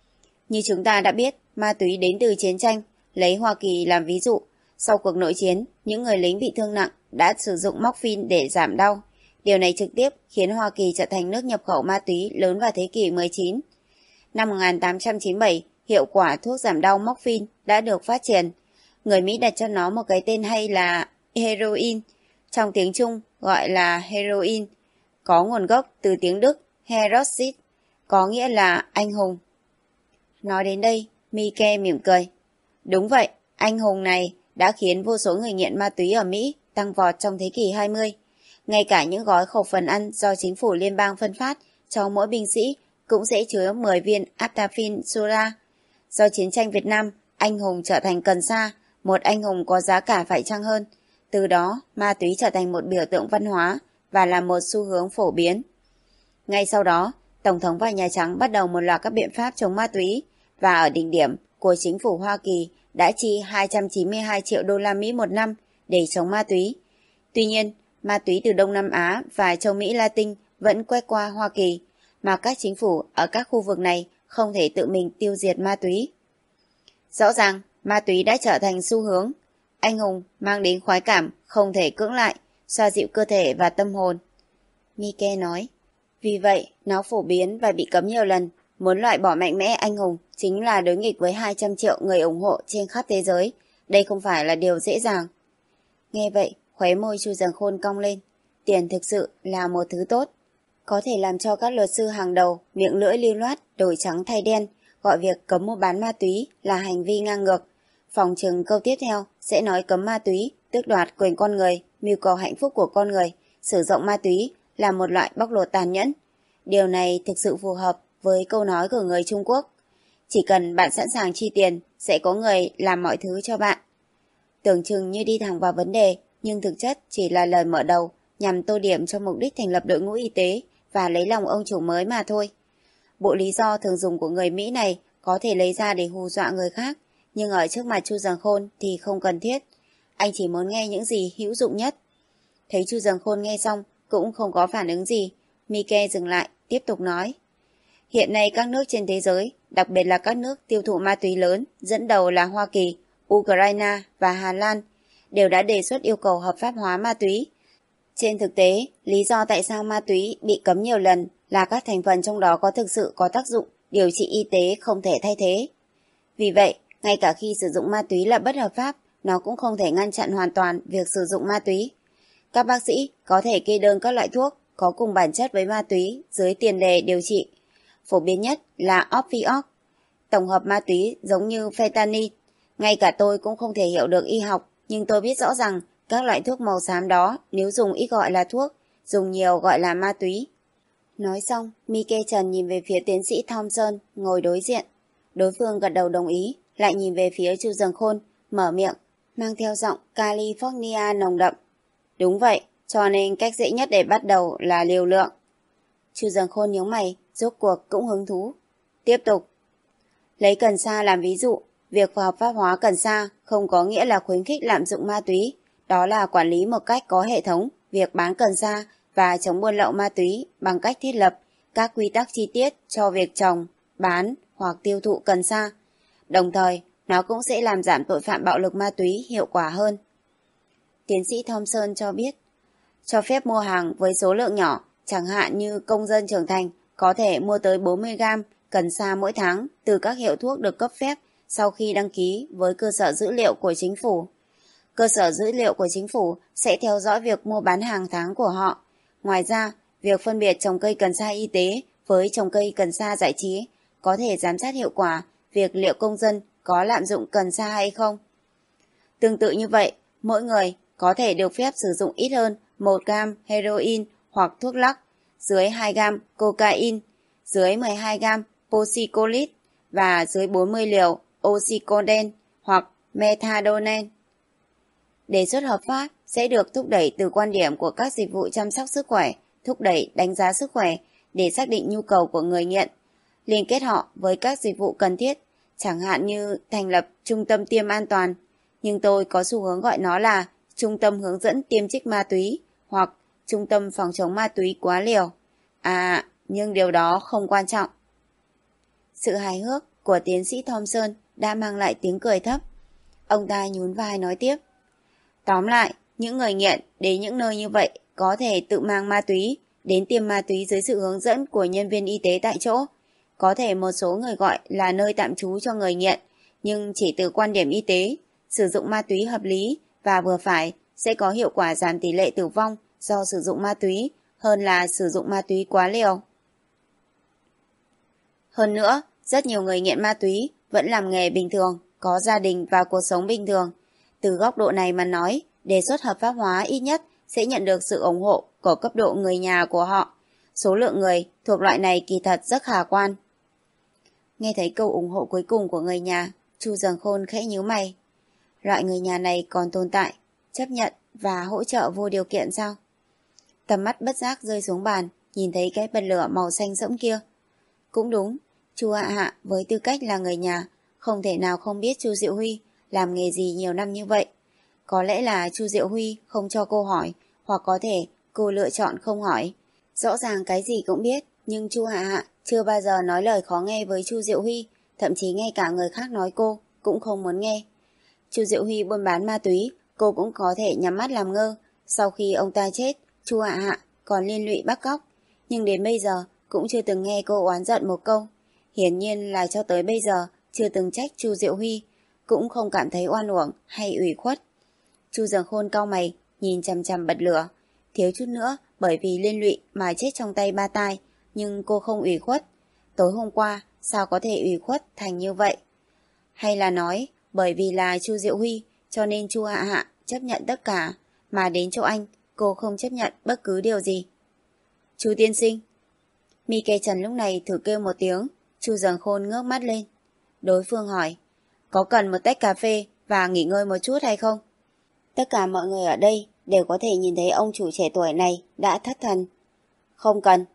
Như chúng ta đã biết, ma túy đến từ chiến tranh. Lấy Hoa Kỳ làm ví dụ, sau cuộc nội chiến, những người lính bị thương nặng đã sử dụng morphine để giảm đau. Điều này trực tiếp khiến Hoa Kỳ trở thành nước nhập khẩu ma túy lớn vào thế kỷ mười chín. Năm một nghìn tám trăm chín mươi bảy, hiệu quả thuốc giảm đau morphine đã được phát triển. Người Mỹ đặt cho nó một cái tên hay là heroin, trong tiếng Trung gọi là heroin, có nguồn gốc từ tiếng Đức Heroes, có nghĩa là anh hùng. Nói đến đây, Mike mỉm cười. Đúng vậy, anh hùng này đã khiến vô số người nghiện ma túy ở Mỹ tăng vọt trong thế kỷ hai mươi. Ngay cả những gói khẩu phần ăn do chính phủ liên bang phân phát cho mỗi binh sĩ cũng sẽ chứa mười viên Aptafin Soda. Do chiến tranh Việt Nam, anh hùng trở thành cần sa, một anh hùng có giá cả phải chăng hơn. Từ đó, ma túy trở thành một biểu tượng văn hóa và là một xu hướng phổ biến. Ngay sau đó, Tổng thống và Nhà Trắng bắt đầu một loạt các biện pháp chống ma túy, và ở đỉnh điểm của chính phủ Hoa Kỳ đã chi hai trăm chín mươi hai triệu đô la Mỹ một năm để chống ma túy. Tuy nhiên, ma túy từ Đông Nam Á và châu Mỹ Latin vẫn quét qua Hoa Kỳ, mà các chính phủ ở các khu vực này không thể tự mình tiêu diệt ma túy. Rõ ràng, ma túy đã trở thành xu hướng. Anh hùng mang đến khoái cảm không thể cưỡng lại, xoa dịu cơ thể và tâm hồn. Mike nói, vì vậy nó phổ biến và bị cấm nhiều lần. Muốn loại bỏ mạnh mẽ anh hùng chính là đối nghịch với hai trăm triệu người ủng hộ trên khắp thế giới. Đây không phải là điều dễ dàng. Nghe vậy, khóe môi Chu Dần Khôn cong lên. Tiền thực sự là một thứ tốt, có thể làm cho các luật sư hàng đầu miệng lưỡi lưu loát đổi trắng thay đen, gọi việc cấm mua bán ma túy là hành vi ngang ngược. Phòng chừng câu tiếp theo sẽ nói cấm ma túy, tước đoạt quyền con người, mưu cầu hạnh phúc của con người, sử dụng ma túy là một loại bóc lột tàn nhẫn. Điều này thực sự phù hợp với câu nói của người Trung Quốc. Chỉ cần bạn sẵn sàng chi tiền, sẽ có người làm mọi thứ cho bạn. Tưởng chừng như đi thẳng vào vấn đề, nhưng thực chất chỉ là lời mở đầu nhằm tô điểm cho mục đích thành lập đội ngũ y tế và lấy lòng ông chủ mới mà thôi. Bộ lý do thường dùng của người Mỹ này có thể lấy ra để hù dọa người khác, nhưng ở trước mặt Chu Giằng Khôn thì không cần thiết. Anh chỉ muốn nghe những gì hữu dụng nhất. Thấy Chu Giằng Khôn nghe xong cũng không có phản ứng gì, Mike dừng lại, tiếp tục nói. Hiện nay các nước trên thế giới, đặc biệt là các nước tiêu thụ ma túy lớn, dẫn đầu là Hoa Kỳ, Ukraine và Hà Lan, đều đã đề xuất yêu cầu hợp pháp hóa ma túy. Trên thực tế, lý do tại sao ma túy bị cấm nhiều lần là các thành phần trong đó có thực sự có tác dụng điều trị y tế không thể thay thế. Vì vậy, ngay cả khi sử dụng ma túy là bất hợp pháp, nó cũng không thể ngăn chặn hoàn toàn việc sử dụng ma túy. Các bác sĩ có thể kê đơn các loại thuốc có cùng bản chất với ma túy dưới tiền đề điều trị. Phổ biến nhất là opioid, tổng hợp ma túy giống như fentanyl. Ngay cả tôi cũng không thể hiểu được y học, nhưng tôi biết rõ rằng các loại thuốc màu xám đó nếu dùng ít gọi là thuốc, dùng nhiều gọi là ma túy. Nói xong, Mike Trần nhìn về phía tiến sĩ Thompson ngồi đối diện. Đối phương gật đầu đồng ý, lại nhìn về phía Chu Giằng Khôn, mở miệng, mang theo giọng California nồng đậm. Đúng vậy, cho nên cách dễ nhất để bắt đầu là liều lượng. Chu Giằng Khôn nhướng mày, rốt cuộc cũng hứng thú. Tiếp tục. Lấy cần sa làm ví dụ, việc hợp pháp hóa cần sa không có nghĩa là khuyến khích lạm dụng ma túy, đó là quản lý một cách có hệ thống việc bán cần sa và chống buôn lậu ma túy bằng cách thiết lập các quy tắc chi tiết cho việc trồng, bán hoặc tiêu thụ cần sa. Đồng thời, nó cũng sẽ làm giảm tội phạm bạo lực ma túy hiệu quả hơn. Tiến sĩ Thompson cho biết, cho phép mua hàng với số lượng nhỏ, chẳng hạn như công dân trưởng thành có thể mua tới bốn mươi gam cần sa mỗi tháng từ các hiệu thuốc được cấp phép sau khi đăng ký với cơ sở dữ liệu của chính phủ. Cơ sở dữ liệu của chính phủ sẽ theo dõi việc mua bán hàng tháng của họ. Ngoài ra, việc phân biệt trồng cây cần sa y tế với trồng cây cần sa giải trí có thể giám sát hiệu quả việc liệu công dân có lạm dụng cần sa hay không. Tương tự như vậy, mỗi người có thể được phép sử dụng ít hơn một gam heroin hoặc thuốc lắc, dưới hai gam cocaine, dưới mười hai gam polycolit và dưới bốn mươi liều oxycodone hoặc methadone. Đề xuất hợp pháp sẽ được thúc đẩy từ quan điểm của các dịch vụ chăm sóc sức khỏe, thúc đẩy đánh giá sức khỏe để xác định nhu cầu của người nghiện, liên kết họ với các dịch vụ cần thiết, chẳng hạn như thành lập trung tâm tiêm an toàn, nhưng tôi có xu hướng gọi nó là trung tâm hướng dẫn tiêm trích ma túy hoặc trung tâm phòng chống ma túy quá liều. À, nhưng điều đó không quan trọng. Sự hài hước của tiến sĩ Thompson đã mang lại tiếng cười thấp. Ông ta nhún vai nói tiếp. Tóm lại, những người nghiện đến những nơi như vậy có thể tự mang ma túy, đến tiêm ma túy dưới sự hướng dẫn của nhân viên y tế tại chỗ. Có thể một số người gọi là nơi tạm trú cho người nghiện, nhưng chỉ từ quan điểm y tế, sử dụng ma túy hợp lý và vừa phải sẽ có hiệu quả giảm tỷ lệ tử vong do sử dụng ma túy hơn là sử dụng ma túy quá liều. Hơn nữa, rất nhiều người nghiện ma túy vẫn làm nghề bình thường, có gia đình và cuộc sống bình thường. Từ góc độ này mà nói, đề xuất hợp pháp hóa ít nhất sẽ nhận được sự ủng hộ của cấp độ người nhà của họ. Số lượng người thuộc loại này kỳ thật rất khả quan. Nghe thấy câu ủng hộ cuối cùng của người nhà, Chu Giằng Khôn khẽ nhíu mày. Loại người nhà này còn tồn tại, chấp nhận và hỗ trợ vô điều kiện sao? Tầm mắt bất giác rơi xuống bàn, nhìn thấy cái bật lửa màu xanh sẫm kia. Cũng đúng, Chu Hạ Hạ với tư cách là người nhà, không thể nào không biết Chu Diệu Huy làm nghề gì nhiều năm như vậy. Có lẽ là Chu Diệu Huy không cho cô hỏi, hoặc có thể cô lựa chọn không hỏi. Rõ ràng cái gì cũng biết, nhưng Chu Hạ Hạ chưa bao giờ nói lời khó nghe với Chu Diệu Huy, thậm chí ngay cả người khác nói cô cũng không muốn nghe. Chu Diệu Huy buôn bán ma túy, cô cũng có thể nhắm mắt làm ngơ. Sau khi ông ta chết, Chu Hạ Hạ còn liên lụy bắt cóc, nhưng đến bây giờ cũng chưa từng nghe cô oán giận một câu. Hiển nhiên là cho tới bây giờ chưa từng trách Chu Diệu Huy, cũng không cảm thấy oan uổng hay ủy khuất. Chu Giằng Khôn cau mày, nhìn chằm chằm bật lửa. Thiếu chút nữa bởi vì liên lụy mà chết trong tay ba tai, nhưng cô không ủy khuất. Tối hôm qua sao có thể ủy khuất thành như vậy? Hay là nói bởi vì là Chu Diệu Huy cho nên Chu Hạ Hạ chấp nhận tất cả, mà đến chỗ anh cô không chấp nhận bất cứ điều gì? Chu tiên sinh. Mike Trần lúc này thử kêu một tiếng. Chu Giằng Khôn ngước mắt lên. Đối phương hỏi, có cần một tách cà phê và nghỉ ngơi một chút hay không? Tất cả mọi người ở đây đều có thể nhìn thấy ông chủ trẻ tuổi này đã thất thần. Không cần.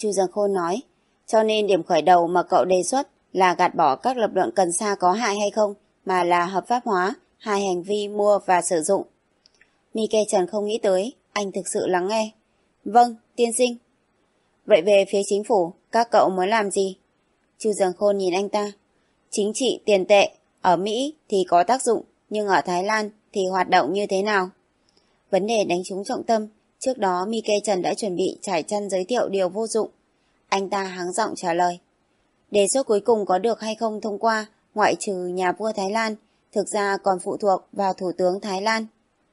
Chu Dương Khôn nói. Cho nên điểm khởi đầu mà cậu đề xuất là gạt bỏ các lập luận cần sa có hại hay không, mà là hợp pháp hóa hai hành vi mua và sử dụng. Mike Trần không nghĩ tới, anh thực sự lắng nghe. Vâng, tiên sinh. Vậy về phía chính phủ, các cậu muốn làm gì? Chu Dương Khôn nhìn anh ta. Chính trị tiền tệ, ở Mỹ thì có tác dụng, nhưng ở Thái Lan thì hoạt động như thế nào? Vấn đề đánh trúng trọng tâm, trước đó Mike Trần đã chuẩn bị trải chăn giới thiệu điều vô dụng. Anh ta hắng giọng trả lời. Đề xuất cuối cùng có được hay không thông qua, ngoại trừ nhà vua Thái Lan, thực ra còn phụ thuộc vào Thủ tướng Thái Lan.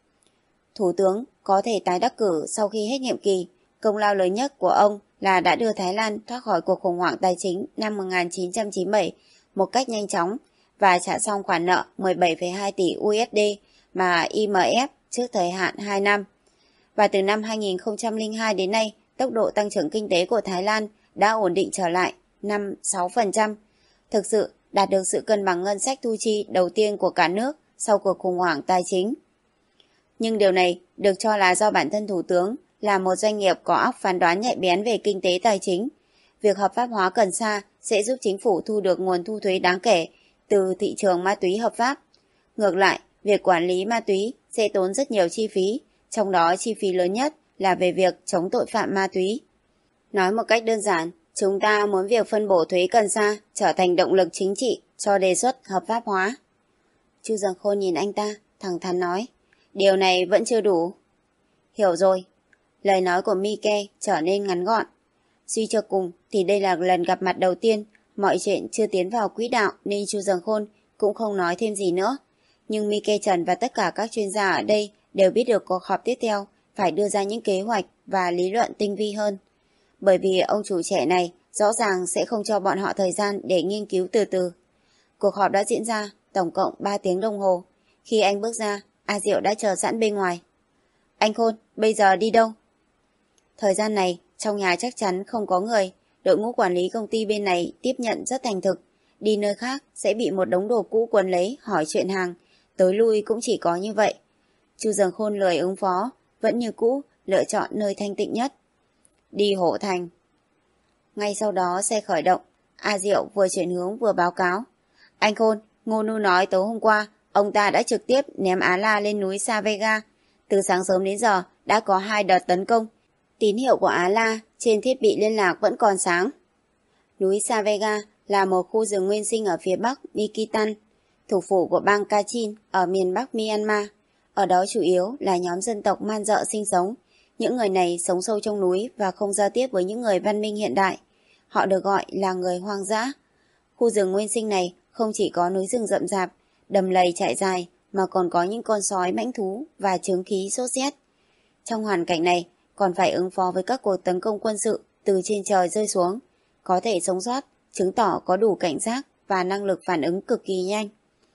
Thủ tướng có thể tái đắc cử sau khi hết nhiệm kỳ, công lao lớn nhất của ông là đã đưa Thái Lan thoát khỏi cuộc khủng hoảng tài chính năm một nghìn chín trăm chín mươi bảy một cách nhanh chóng và trả xong khoản nợ mười bảy phẩy hai tỷ u ét đê mà i em ép trước thời hạn hai năm. Và từ năm hai nghìn không trăm lẻ hai đến nay, tốc độ tăng trưởng kinh tế của Thái Lan đã ổn định trở lại năm phẩy sáu phần trăm, thực sự đạt được sự cân bằng ngân sách thu chi đầu tiên của cả nước sau cuộc khủng hoảng tài chính. Nhưng điều này được cho là do bản thân Thủ tướng là một doanh nghiệp có óc phán đoán nhạy bén về kinh tế tài chính. Việc hợp pháp hóa cần sa sẽ giúp chính phủ thu được nguồn thu thuế đáng kể từ thị trường ma túy hợp pháp. Ngược lại, việc quản lý ma túy sẽ tốn rất nhiều chi phí, trong đó chi phí lớn nhất là về việc chống tội phạm ma túy. Nói một cách đơn giản, chúng ta muốn việc phân bổ thuế cần sa trở thành động lực chính trị cho đề xuất hợp pháp hóa. Chu Dương Khôn nhìn anh ta, thẳng thắn nói, điều này vẫn chưa đủ. Hiểu rồi. Lời nói của Mike trở nên ngắn gọn. Suy cho cùng thì đây là lần gặp mặt đầu tiên, mọi chuyện chưa tiến vào quỹ đạo nên Chu Dương Khôn cũng không nói thêm gì nữa. Nhưng Mike Trần và tất cả các chuyên gia ở đây đều biết được cuộc họp tiếp theo phải đưa ra những kế hoạch và lý luận tinh vi hơn. Bởi vì ông chủ trẻ này rõ ràng sẽ không cho bọn họ thời gian để nghiên cứu từ từ. Cuộc họp đã diễn ra tổng cộng ba tiếng đồng hồ. Khi anh bước ra, A Diệu đã chờ sẵn bên ngoài. Anh Khôn, bây giờ đi đâu? Thời gian này, trong nhà chắc chắn không có người. Đội ngũ quản lý công ty bên này tiếp nhận rất thành thực. Đi nơi khác sẽ bị một đống đồ cũ quấn lấy hỏi chuyện hàng. Tới lui cũng chỉ có như vậy. Chu Dương Khôn lười ứng phó, vẫn như cũ, lựa chọn nơi thanh tịnh nhất. Đi Hổ Thành. Ngay sau đó xe khởi động, A Diệu vừa chuyển hướng vừa báo cáo. Anh Khôn, Ngô Nu nói tối hôm qua, ông ta đã trực tiếp ném Á La lên núi Sa Vega. Từ sáng sớm đến giờ đã có hai đợt tấn công. Tín hiệu của Á La trên thiết bị liên lạc vẫn còn sáng. Núi Sa Vega là một khu rừng nguyên sinh ở phía bắc Nikitan, thủ phủ của bang Kachin ở miền bắc Myanmar. Ở đó chủ yếu là nhóm dân tộc Man Dợ sinh sống. Những người này sống sâu trong núi và không giao tiếp với những người văn minh hiện đại. Họ được gọi là người hoang dã. Khu rừng nguyên sinh này không chỉ có núi rừng rậm rạp, đầm lầy trải dài, mà còn có những con sói mãnh thú và chướng khí sốt rét. Trong hoàn cảnh này, còn phải ứng phó với các cuộc tấn công quân sự từ trên trời rơi xuống. Có thể sống sót, chứng tỏ có đủ cảnh giác và năng lực phản ứng cực kỳ nhanh.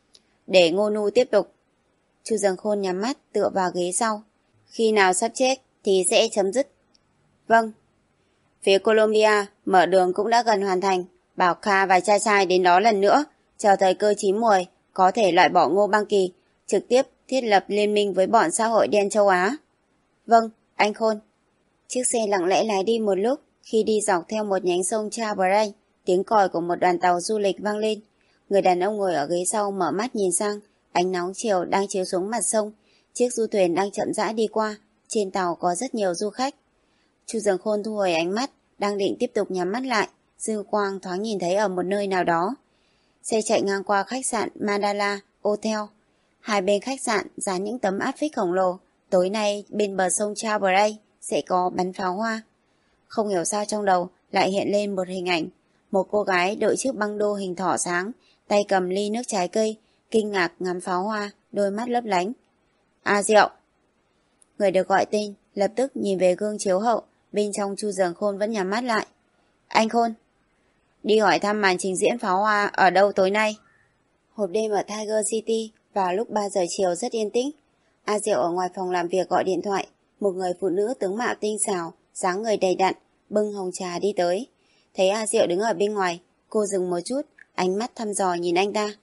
Để Ngô Nu tiếp tục. Chu Dương Khôn nhắm mắt tựa vào ghế sau. Khi nào sắp chết thì sẽ chấm dứt. Vâng. Phía Colombia, mở đường cũng đã gần hoàn thành. Bảo Kha và Cha Trai đến đó lần nữa, chờ thời cơ chín muồi, có thể loại bỏ Ngô Băng Kỳ, trực tiếp thiết lập liên minh với bọn xã hội đen châu Á. Vâng, anh Khôn. Chiếc xe lặng lẽ lái đi một lúc, khi đi dọc theo một nhánh sông Cha Bray, tiếng còi của một đoàn tàu du lịch vang lên. Người đàn ông ngồi ở ghế sau mở mắt nhìn sang, ánh nắng chiều đang chiếu xuống mặt sông. Chiếc du thuyền đang chậm rãi đi qua, trên tàu có rất nhiều du khách. Chu Dương Khôn thu hồi ánh mắt, đang định tiếp tục nhắm mắt lại, dư quang thoáng nhìn thấy ở một nơi nào đó. Xe chạy ngang qua khách sạn Mandala Hotel. Hai bên khách sạn dán những tấm áp phích khổng lồ. Tối nay bên bờ sông Cha Bray sẽ có bắn pháo hoa. Không hiểu sao trong đầu lại hiện lên một hình ảnh. Một cô gái đội chiếc băng đô hình thỏ sáng, tay cầm ly nước trái cây, kinh ngạc ngắm pháo hoa, đôi mắt lấp lánh. A Diệu. Người được gọi tên lập tức nhìn về gương chiếu hậu, bên trong Chu Dương Khôn vẫn nhắm mắt lại. Anh Khôn. Đi hỏi thăm màn trình diễn pháo hoa ở đâu tối nay? Hộp đêm ở Tiger City vào lúc ba giờ chiều rất yên tĩnh. A Diệu ở ngoài phòng làm việc gọi điện thoại. Một người phụ nữ tướng mạo tinh xảo, dáng người đầy đặn, bưng hồng trà đi tới. Thấy A Diệu đứng ở bên ngoài, cô dừng một chút, ánh mắt thăm dò nhìn anh ta.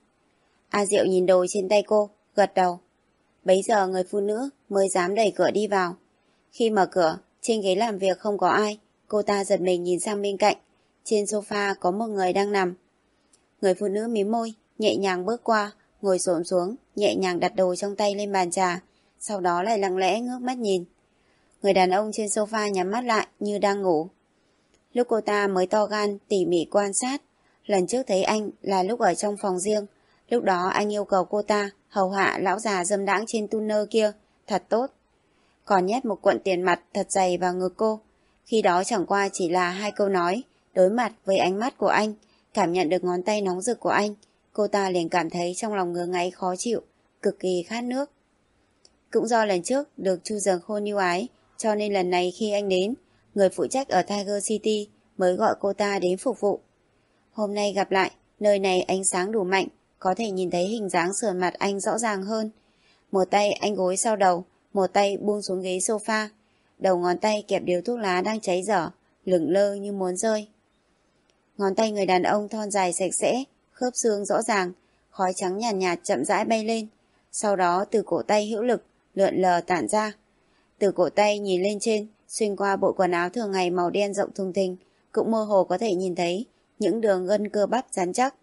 A Diệu nhìn đồ trên tay cô, gật đầu. Bấy giờ người phụ nữ mới dám đẩy cửa đi vào. Khi mở cửa, trên ghế làm việc không có ai, Cô ta giật mình nhìn sang bên cạnh. Trên sofa có một người đang nằm. Người phụ nữ mím môi, nhẹ nhàng bước qua, ngồi xổm xuống, nhẹ nhàng đặt đồ trong tay lên bàn trà, sau đó lại lặng lẽ ngước mắt nhìn. Người đàn ông trên sofa nhắm mắt lại như đang ngủ. Lúc cô ta mới to gan tỉ mỉ quan sát, lần trước thấy anh là lúc ở trong phòng riêng. Lúc đó anh yêu cầu cô ta hầu hạ lão già dâm đãng trên tuner kia, thật tốt. Còn nhét một cuộn tiền mặt thật dày vào ngực cô. Khi đó chẳng qua chỉ là hai câu nói, đối mặt với ánh mắt của anh, cảm nhận được ngón tay nóng rực của anh, cô ta liền cảm thấy trong lòng ngứa ngáy khó chịu, cực kỳ khát nước. Cũng do lần trước được Chu Dần Khôn ưu ái, cho nên lần này khi anh đến, người phụ trách ở Tiger City mới gọi cô ta đến phục vụ. Hôm nay gặp lại, nơi này ánh sáng đủ mạnh, có thể nhìn thấy hình dáng sườn mặt anh rõ ràng hơn. Một tay anh gối sau đầu, một tay buông xuống ghế sofa, đầu ngón tay kẹp điếu thuốc lá đang cháy dở, lửng lơ như muốn rơi. Ngón tay người đàn ông thon dài sạch sẽ, khớp xương rõ ràng, khói trắng nhàn nhạt, nhạt chậm rãi bay lên, sau đó từ cổ tay hữu lực lượn lờ tản ra. Từ cổ tay nhìn lên trên, xuyên qua bộ quần áo thường ngày màu đen rộng thùng thình, cũng mơ hồ có thể nhìn thấy những đường gân cơ bắp rắn chắc.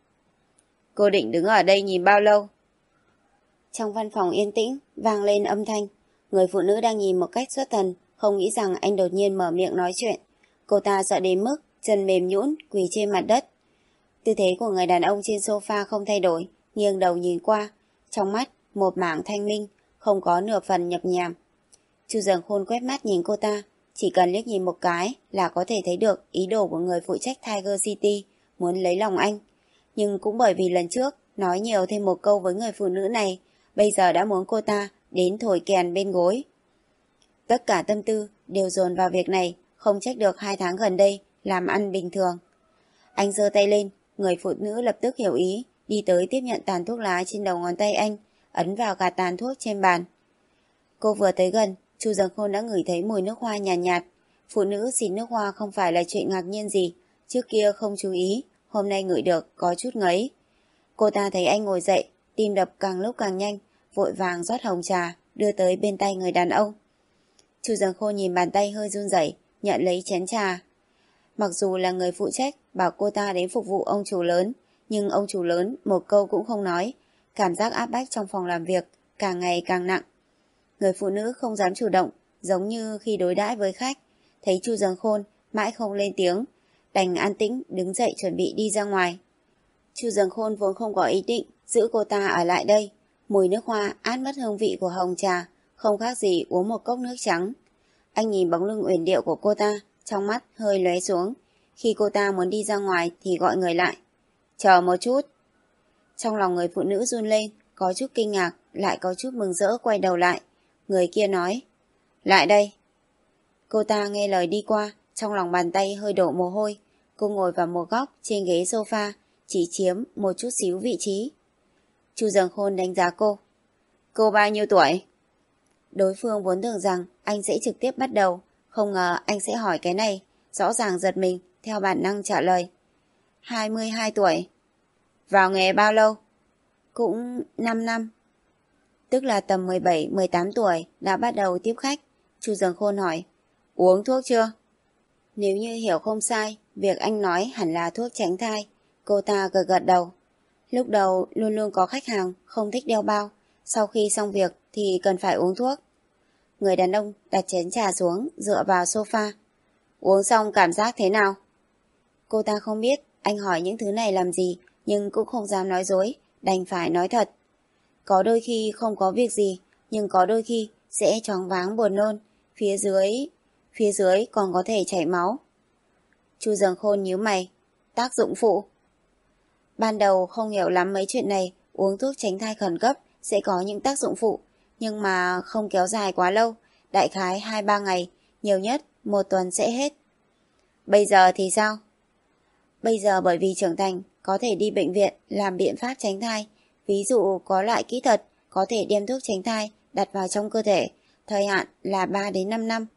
Cô định đứng ở đây nhìn bao lâu? Trong văn phòng yên tĩnh, vang lên âm thanh. Người phụ nữ đang nhìn một cách xuất thần, không nghĩ rằng anh đột nhiên mở miệng nói chuyện. Cô ta sợ đến mức chân mềm nhũn quỳ trên mặt đất. Tư thế của người đàn ông trên sofa không thay đổi, nghiêng đầu nhìn qua, trong mắt một mảng thanh minh, không có nửa phần nhập nhèm. Chu Dần Khôn quét mắt nhìn cô ta, chỉ cần liếc nhìn một cái là có thể thấy được ý đồ của người phụ trách Tiger City muốn lấy lòng anh. Nhưng cũng bởi vì lần trước nói nhiều thêm một câu với người phụ nữ này, bây giờ đã muốn cô ta đến thổi kèn bên gối. Tất cả tâm tư đều dồn vào việc này, không trách được hai tháng gần đây làm ăn bình thường. Anh giơ tay lên, người phụ nữ lập tức hiểu ý, đi tới tiếp nhận tàn thuốc lá trên đầu ngón tay anh, ấn vào gạt tàn thuốc trên bàn. Cô vừa tới gần, Chu Dần Khôn đã ngửi thấy mùi nước hoa nhàn nhạt, nhạt. Phụ nữ xịt nước hoa không phải là chuyện ngạc nhiên gì, trước kia không chú ý, hôm nay ngửi được có chút ngấy. Cô ta thấy anh ngồi dậy, tim đập càng lúc càng nhanh, vội vàng rót hồng trà, đưa tới bên tay người đàn ông. Chu Dần Khôn nhìn bàn tay hơi run rẩy, nhận lấy chén trà. Mặc dù là người phụ trách bảo cô ta đến phục vụ ông chủ lớn, nhưng ông chủ lớn một câu cũng không nói, cảm giác áp bách trong phòng làm việc càng ngày càng nặng. Người phụ nữ không dám chủ động, giống như khi đối đãi với khách, thấy Chu Dần Khôn mãi không lên tiếng, đành an tĩnh đứng dậy chuẩn bị đi ra ngoài. Chu Dần Khôn vốn không có ý định giữ cô ta ở lại đây, mùi nước hoa át mất hương vị của hồng trà, không khác gì uống một cốc nước trắng. Anh nhìn bóng lưng uyển điệu của cô ta, trong mắt hơi lóe xuống. Khi cô ta muốn đi ra ngoài thì gọi người lại. Chờ một chút. Trong lòng người phụ nữ run lên, có chút kinh ngạc, lại có chút mừng rỡ quay đầu lại. Người kia nói, lại đây. Cô ta nghe lời đi qua, trong lòng bàn tay hơi đổ mồ hôi. Cô ngồi vào một góc trên ghế sofa, chỉ chiếm một chút xíu vị trí. Chu Dần Khôn đánh giá cô. Cô bao nhiêu tuổi? Đối phương vốn tưởng rằng anh sẽ trực tiếp bắt đầu, không ngờ anh sẽ hỏi cái này, rõ ràng giật mình, theo bản năng trả lời. hai mươi hai tuổi. Vào nghề bao lâu? Cũng năm năm. Tức là tầm mười bảy mười tám tuổi đã bắt đầu tiếp khách. Chu Dần Khôn hỏi, uống thuốc chưa? Nếu như hiểu không sai, việc anh nói hẳn là thuốc tránh thai. Cô ta gật gật đầu. Lúc đầu luôn luôn có khách hàng không thích đeo bao, sau khi xong việc thì cần phải uống thuốc. Người đàn ông đặt chén trà xuống, dựa vào sofa. Uống xong cảm giác thế nào? Cô ta không biết anh hỏi những thứ này làm gì, nhưng cũng không dám nói dối, đành phải nói thật. Có đôi khi không có việc gì, nhưng có đôi khi sẽ choáng váng buồn nôn, phía dưới, phía dưới còn có thể chảy máu. Chu Dần Khôn nhíu mày, tác dụng phụ. Ban đầu không hiểu lắm mấy chuyện này, uống thuốc tránh thai khẩn cấp sẽ có những tác dụng phụ, nhưng mà không kéo dài quá lâu, đại khái hai ba ngày, nhiều nhất một tuần sẽ hết. Bây giờ thì sao? Bây giờ bởi vì trưởng thành, có thể đi bệnh viện làm biện pháp tránh thai, ví dụ có loại kỹ thuật có thể đem thuốc tránh thai đặt vào trong cơ thể, thời hạn là ba đến năm năm.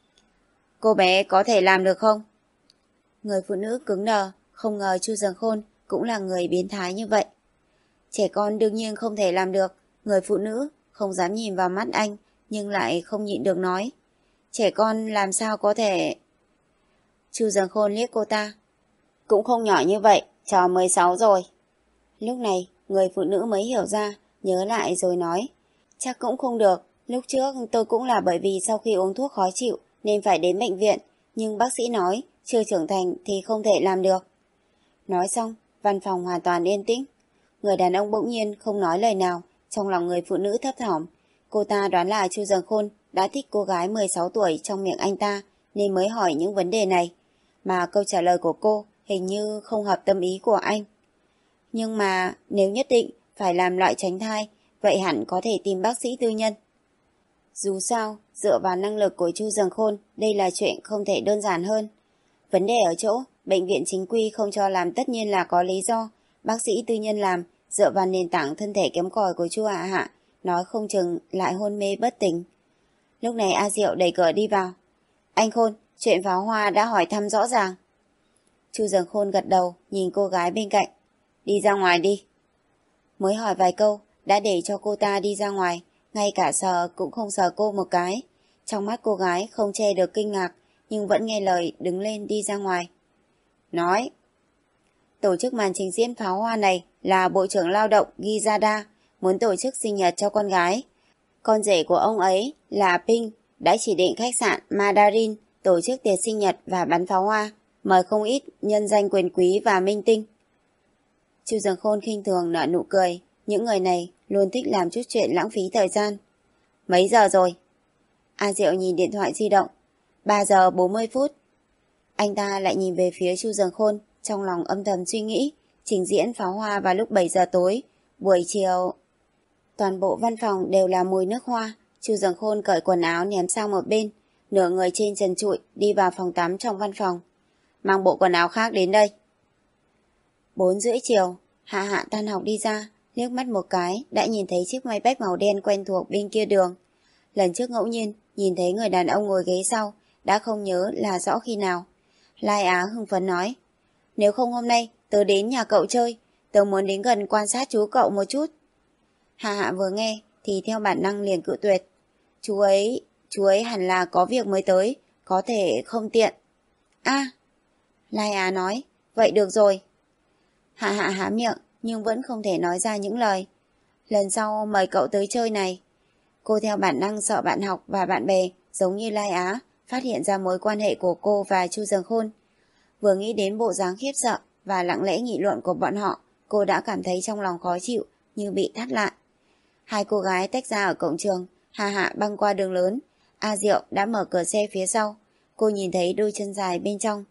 Cô bé có thể làm được không? Người phụ nữ cứng đờ, không ngờ Chu Dần Khôn cũng là người biến thái như vậy. Trẻ con đương nhiên không thể làm được. Người phụ nữ không dám nhìn vào mắt anh, nhưng lại không nhịn được nói. Trẻ con làm sao có thể... Chu Dần Khôn liếc cô ta. Cũng không nhỏ như vậy, trò mười sáu rồi. Lúc này, người phụ nữ mới hiểu ra, nhớ lại rồi nói. Chắc cũng không được, lúc trước tôi cũng là bởi vì sau khi uống thuốc khó chịu nên phải đến bệnh viện, nhưng bác sĩ nói chưa trưởng thành thì không thể làm được. Nói xong, văn phòng hoàn toàn yên tĩnh. Người đàn ông bỗng nhiên không nói lời nào, trong lòng người phụ nữ thấp thỏm. Cô ta đoán là Chu Dần Khôn đã thích cô gái mười sáu tuổi trong miệng anh ta nên mới hỏi những vấn đề này. Mà câu trả lời của cô hình như không hợp tâm ý của anh. Nhưng mà nếu nhất định phải làm loại tránh thai, vậy hẳn có thể tìm bác sĩ tư nhân. Dù sao, dựa vào năng lực của Chu Dần Khôn, đây là chuyện không thể đơn giản hơn. Vấn đề ở chỗ, bệnh viện chính quy không cho làm tất nhiên là có lý do. Bác sĩ tư nhân làm, dựa vào nền tảng thân thể kém cỏi của Chu Hạ Hạ, nói không chừng lại hôn mê bất tỉnh. Lúc này A Diệu đẩy cửa đi vào. Anh Khôn, chuyện pháo hoa đã hỏi thăm rõ ràng. Chu Dần Khôn gật đầu, nhìn cô gái bên cạnh. Đi ra ngoài đi. Mới hỏi vài câu, đã để cho cô ta đi ra ngoài, ngay cả sờ cũng không sờ cô một cái. Trong mắt cô gái không che được kinh ngạc, nhưng vẫn nghe lời đứng lên đi ra ngoài. Nói, tổ chức màn trình diễn pháo hoa này là Bộ trưởng Lao động Gizada, muốn tổ chức sinh nhật cho con gái. Con rể của ông ấy là Ping đã chỉ định khách sạn Mandarin tổ chức tiệc sinh nhật và bắn pháo hoa, mời không ít nhân danh quyền quý và minh tinh. Chu Dần Khôn khinh thường nở nụ cười, những người này luôn thích làm chút chuyện lãng phí thời gian. Mấy giờ rồi? A Diệu nhìn điện thoại di động. ba giờ bốn mươi phút. Anh ta lại nhìn về phía Chu Dần Khôn, trong lòng âm thầm suy nghĩ, trình diễn pháo hoa vào lúc bảy giờ tối, buổi chiều. Toàn bộ văn phòng đều là mùi nước hoa. Chu Dần Khôn cởi quần áo ném sang một bên, nửa người trên trần trụi đi vào phòng tắm trong văn phòng. Mang bộ quần áo khác đến đây. Bốn rưỡi chiều, Hạ Hạ tan học đi ra, liếc mắt một cái đã nhìn thấy chiếc Maybach màu đen quen thuộc bên kia đường. Lần trước ngẫu nhiên nhìn thấy người đàn ông ngồi ghế sau, đã không nhớ là rõ khi nào. Lai Á hưng phấn nói, nếu không hôm nay tớ đến nhà cậu chơi, tớ muốn đến gần quan sát chú cậu một chút. Hạ Hạ vừa nghe thì theo bản năng liền cự tuyệt. Chú ấy, chú ấy hẳn là có việc mới tới, có thể không tiện. A, Lai Á nói, vậy được rồi. Hạ Hạ há miệng nhưng vẫn không thể nói ra những lời. Lần sau mời cậu tới chơi này. Cô theo bản năng sợ bạn học và bạn bè giống như Lai Á phát hiện ra mối quan hệ của cô và Chu Dần Khôn. Vừa nghĩ đến bộ dáng khiếp sợ và lặng lẽ nghị luận của bọn họ, cô đã cảm thấy trong lòng khó chịu như bị thắt lại. Hai cô gái tách ra ở cổng trường, Hạ Hạ băng qua đường lớn. A Diệu đã mở cửa xe phía sau. Cô nhìn thấy đôi chân dài bên trong.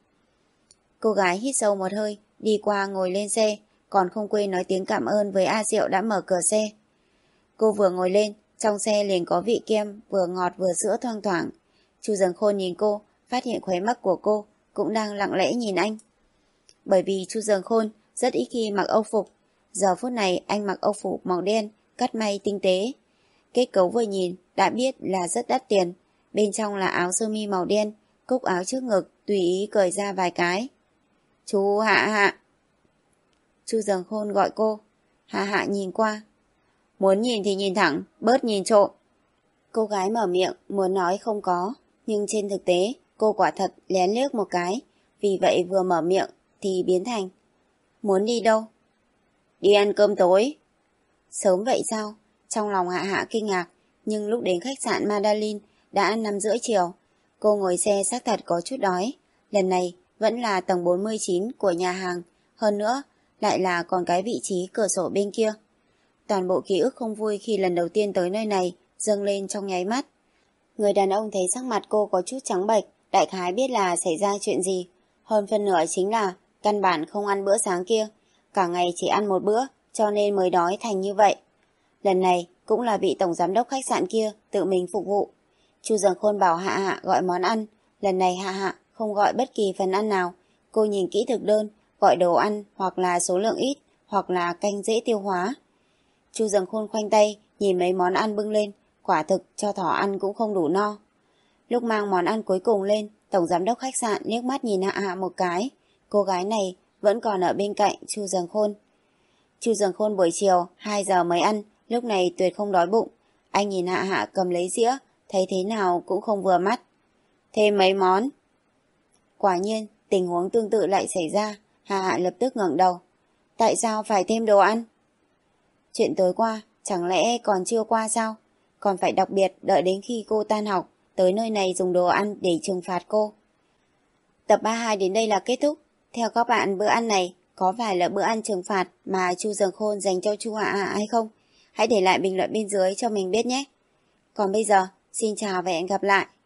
Cô gái hít sâu một hơi, đi qua ngồi lên xe, còn không quên nói tiếng cảm ơn với A Diệu đã mở cửa xe. Cô vừa ngồi lên, trong xe liền có vị kem vừa ngọt vừa sữa thoang thoảng. Chu Dần Khôn nhìn cô, phát hiện khóe mắt của cô cũng đang lặng lẽ nhìn anh. Bởi vì Chu Dần Khôn rất ít khi mặc âu phục, giờ phút này anh mặc âu phục màu đen, cắt may tinh tế. Kết cấu vừa nhìn đã biết là rất đắt tiền, bên trong là áo sơ mi màu đen, cúc áo trước ngực tùy ý cởi ra vài cái. Chú Hạ Hạ. Chu Dần Khôn gọi cô. Hạ Hạ nhìn qua. Muốn nhìn thì nhìn thẳng, bớt nhìn trộm. Cô gái mở miệng muốn nói không có, nhưng trên thực tế cô quả thật lén liếc một cái, vì vậy vừa mở miệng thì biến thành muốn đi đâu? Đi ăn cơm tối. Sớm vậy sao? Trong lòng Hạ Hạ kinh ngạc, nhưng lúc đến khách sạn Mandarin đã năm rưỡi chiều. Cô ngồi xe xác thật có chút đói. Lần này vẫn là tầng bốn mươi chín của nhà hàng, hơn nữa lại là còn cái vị trí cửa sổ bên kia. Toàn bộ ký ức không vui khi lần đầu tiên tới nơi này dâng lên trong nháy mắt. Người đàn ông thấy sắc mặt cô có chút trắng bệch, đại khái biết là xảy ra chuyện gì. Hơn phân nửa chính là căn bản không ăn bữa sáng kia, cả ngày chỉ ăn một bữa cho nên mới đói thành như vậy. Lần này cũng là vị tổng giám đốc khách sạn kia tự mình phục vụ. Chu Dần Khôn bảo Hạ Hạ gọi món ăn, lần này Hạ Hạ không gọi bất kỳ phần ăn nào. Cô nhìn kỹ thực đơn, gọi đồ ăn hoặc là số lượng ít, hoặc là canh dễ tiêu hóa. Chu Dần Khôn khoanh tay, nhìn mấy món ăn bưng lên, quả thực cho thỏ ăn cũng không đủ no. Lúc mang món ăn cuối cùng lên, tổng giám đốc khách sạn liếc mắt nhìn Hạ Hạ một cái. Cô gái này vẫn còn ở bên cạnh Chu Dần Khôn. Chu Dần Khôn buổi chiều hai giờ mới ăn, lúc này tuyệt không đói bụng. Anh nhìn Hạ Hạ cầm lấy dĩa, thấy thế nào cũng không vừa mắt. Thêm mấy món. Quả nhiên, tình huống tương tự lại xảy ra. Hạ Hạ lập tức ngẩng đầu. Tại sao phải thêm đồ ăn? Chuyện tối qua, chẳng lẽ còn chưa qua sao? Còn phải đặc biệt đợi đến khi cô tan học, tới nơi này dùng đồ ăn để trừng phạt cô. Tập ba mươi hai đến đây là kết thúc. Theo các bạn, bữa ăn này có phải là bữa ăn trừng phạt mà Chu Dường Khôn dành cho Chu Hạ Hạ hay không? Hãy để lại bình luận bên dưới cho mình biết nhé. Còn bây giờ, xin chào và hẹn gặp lại.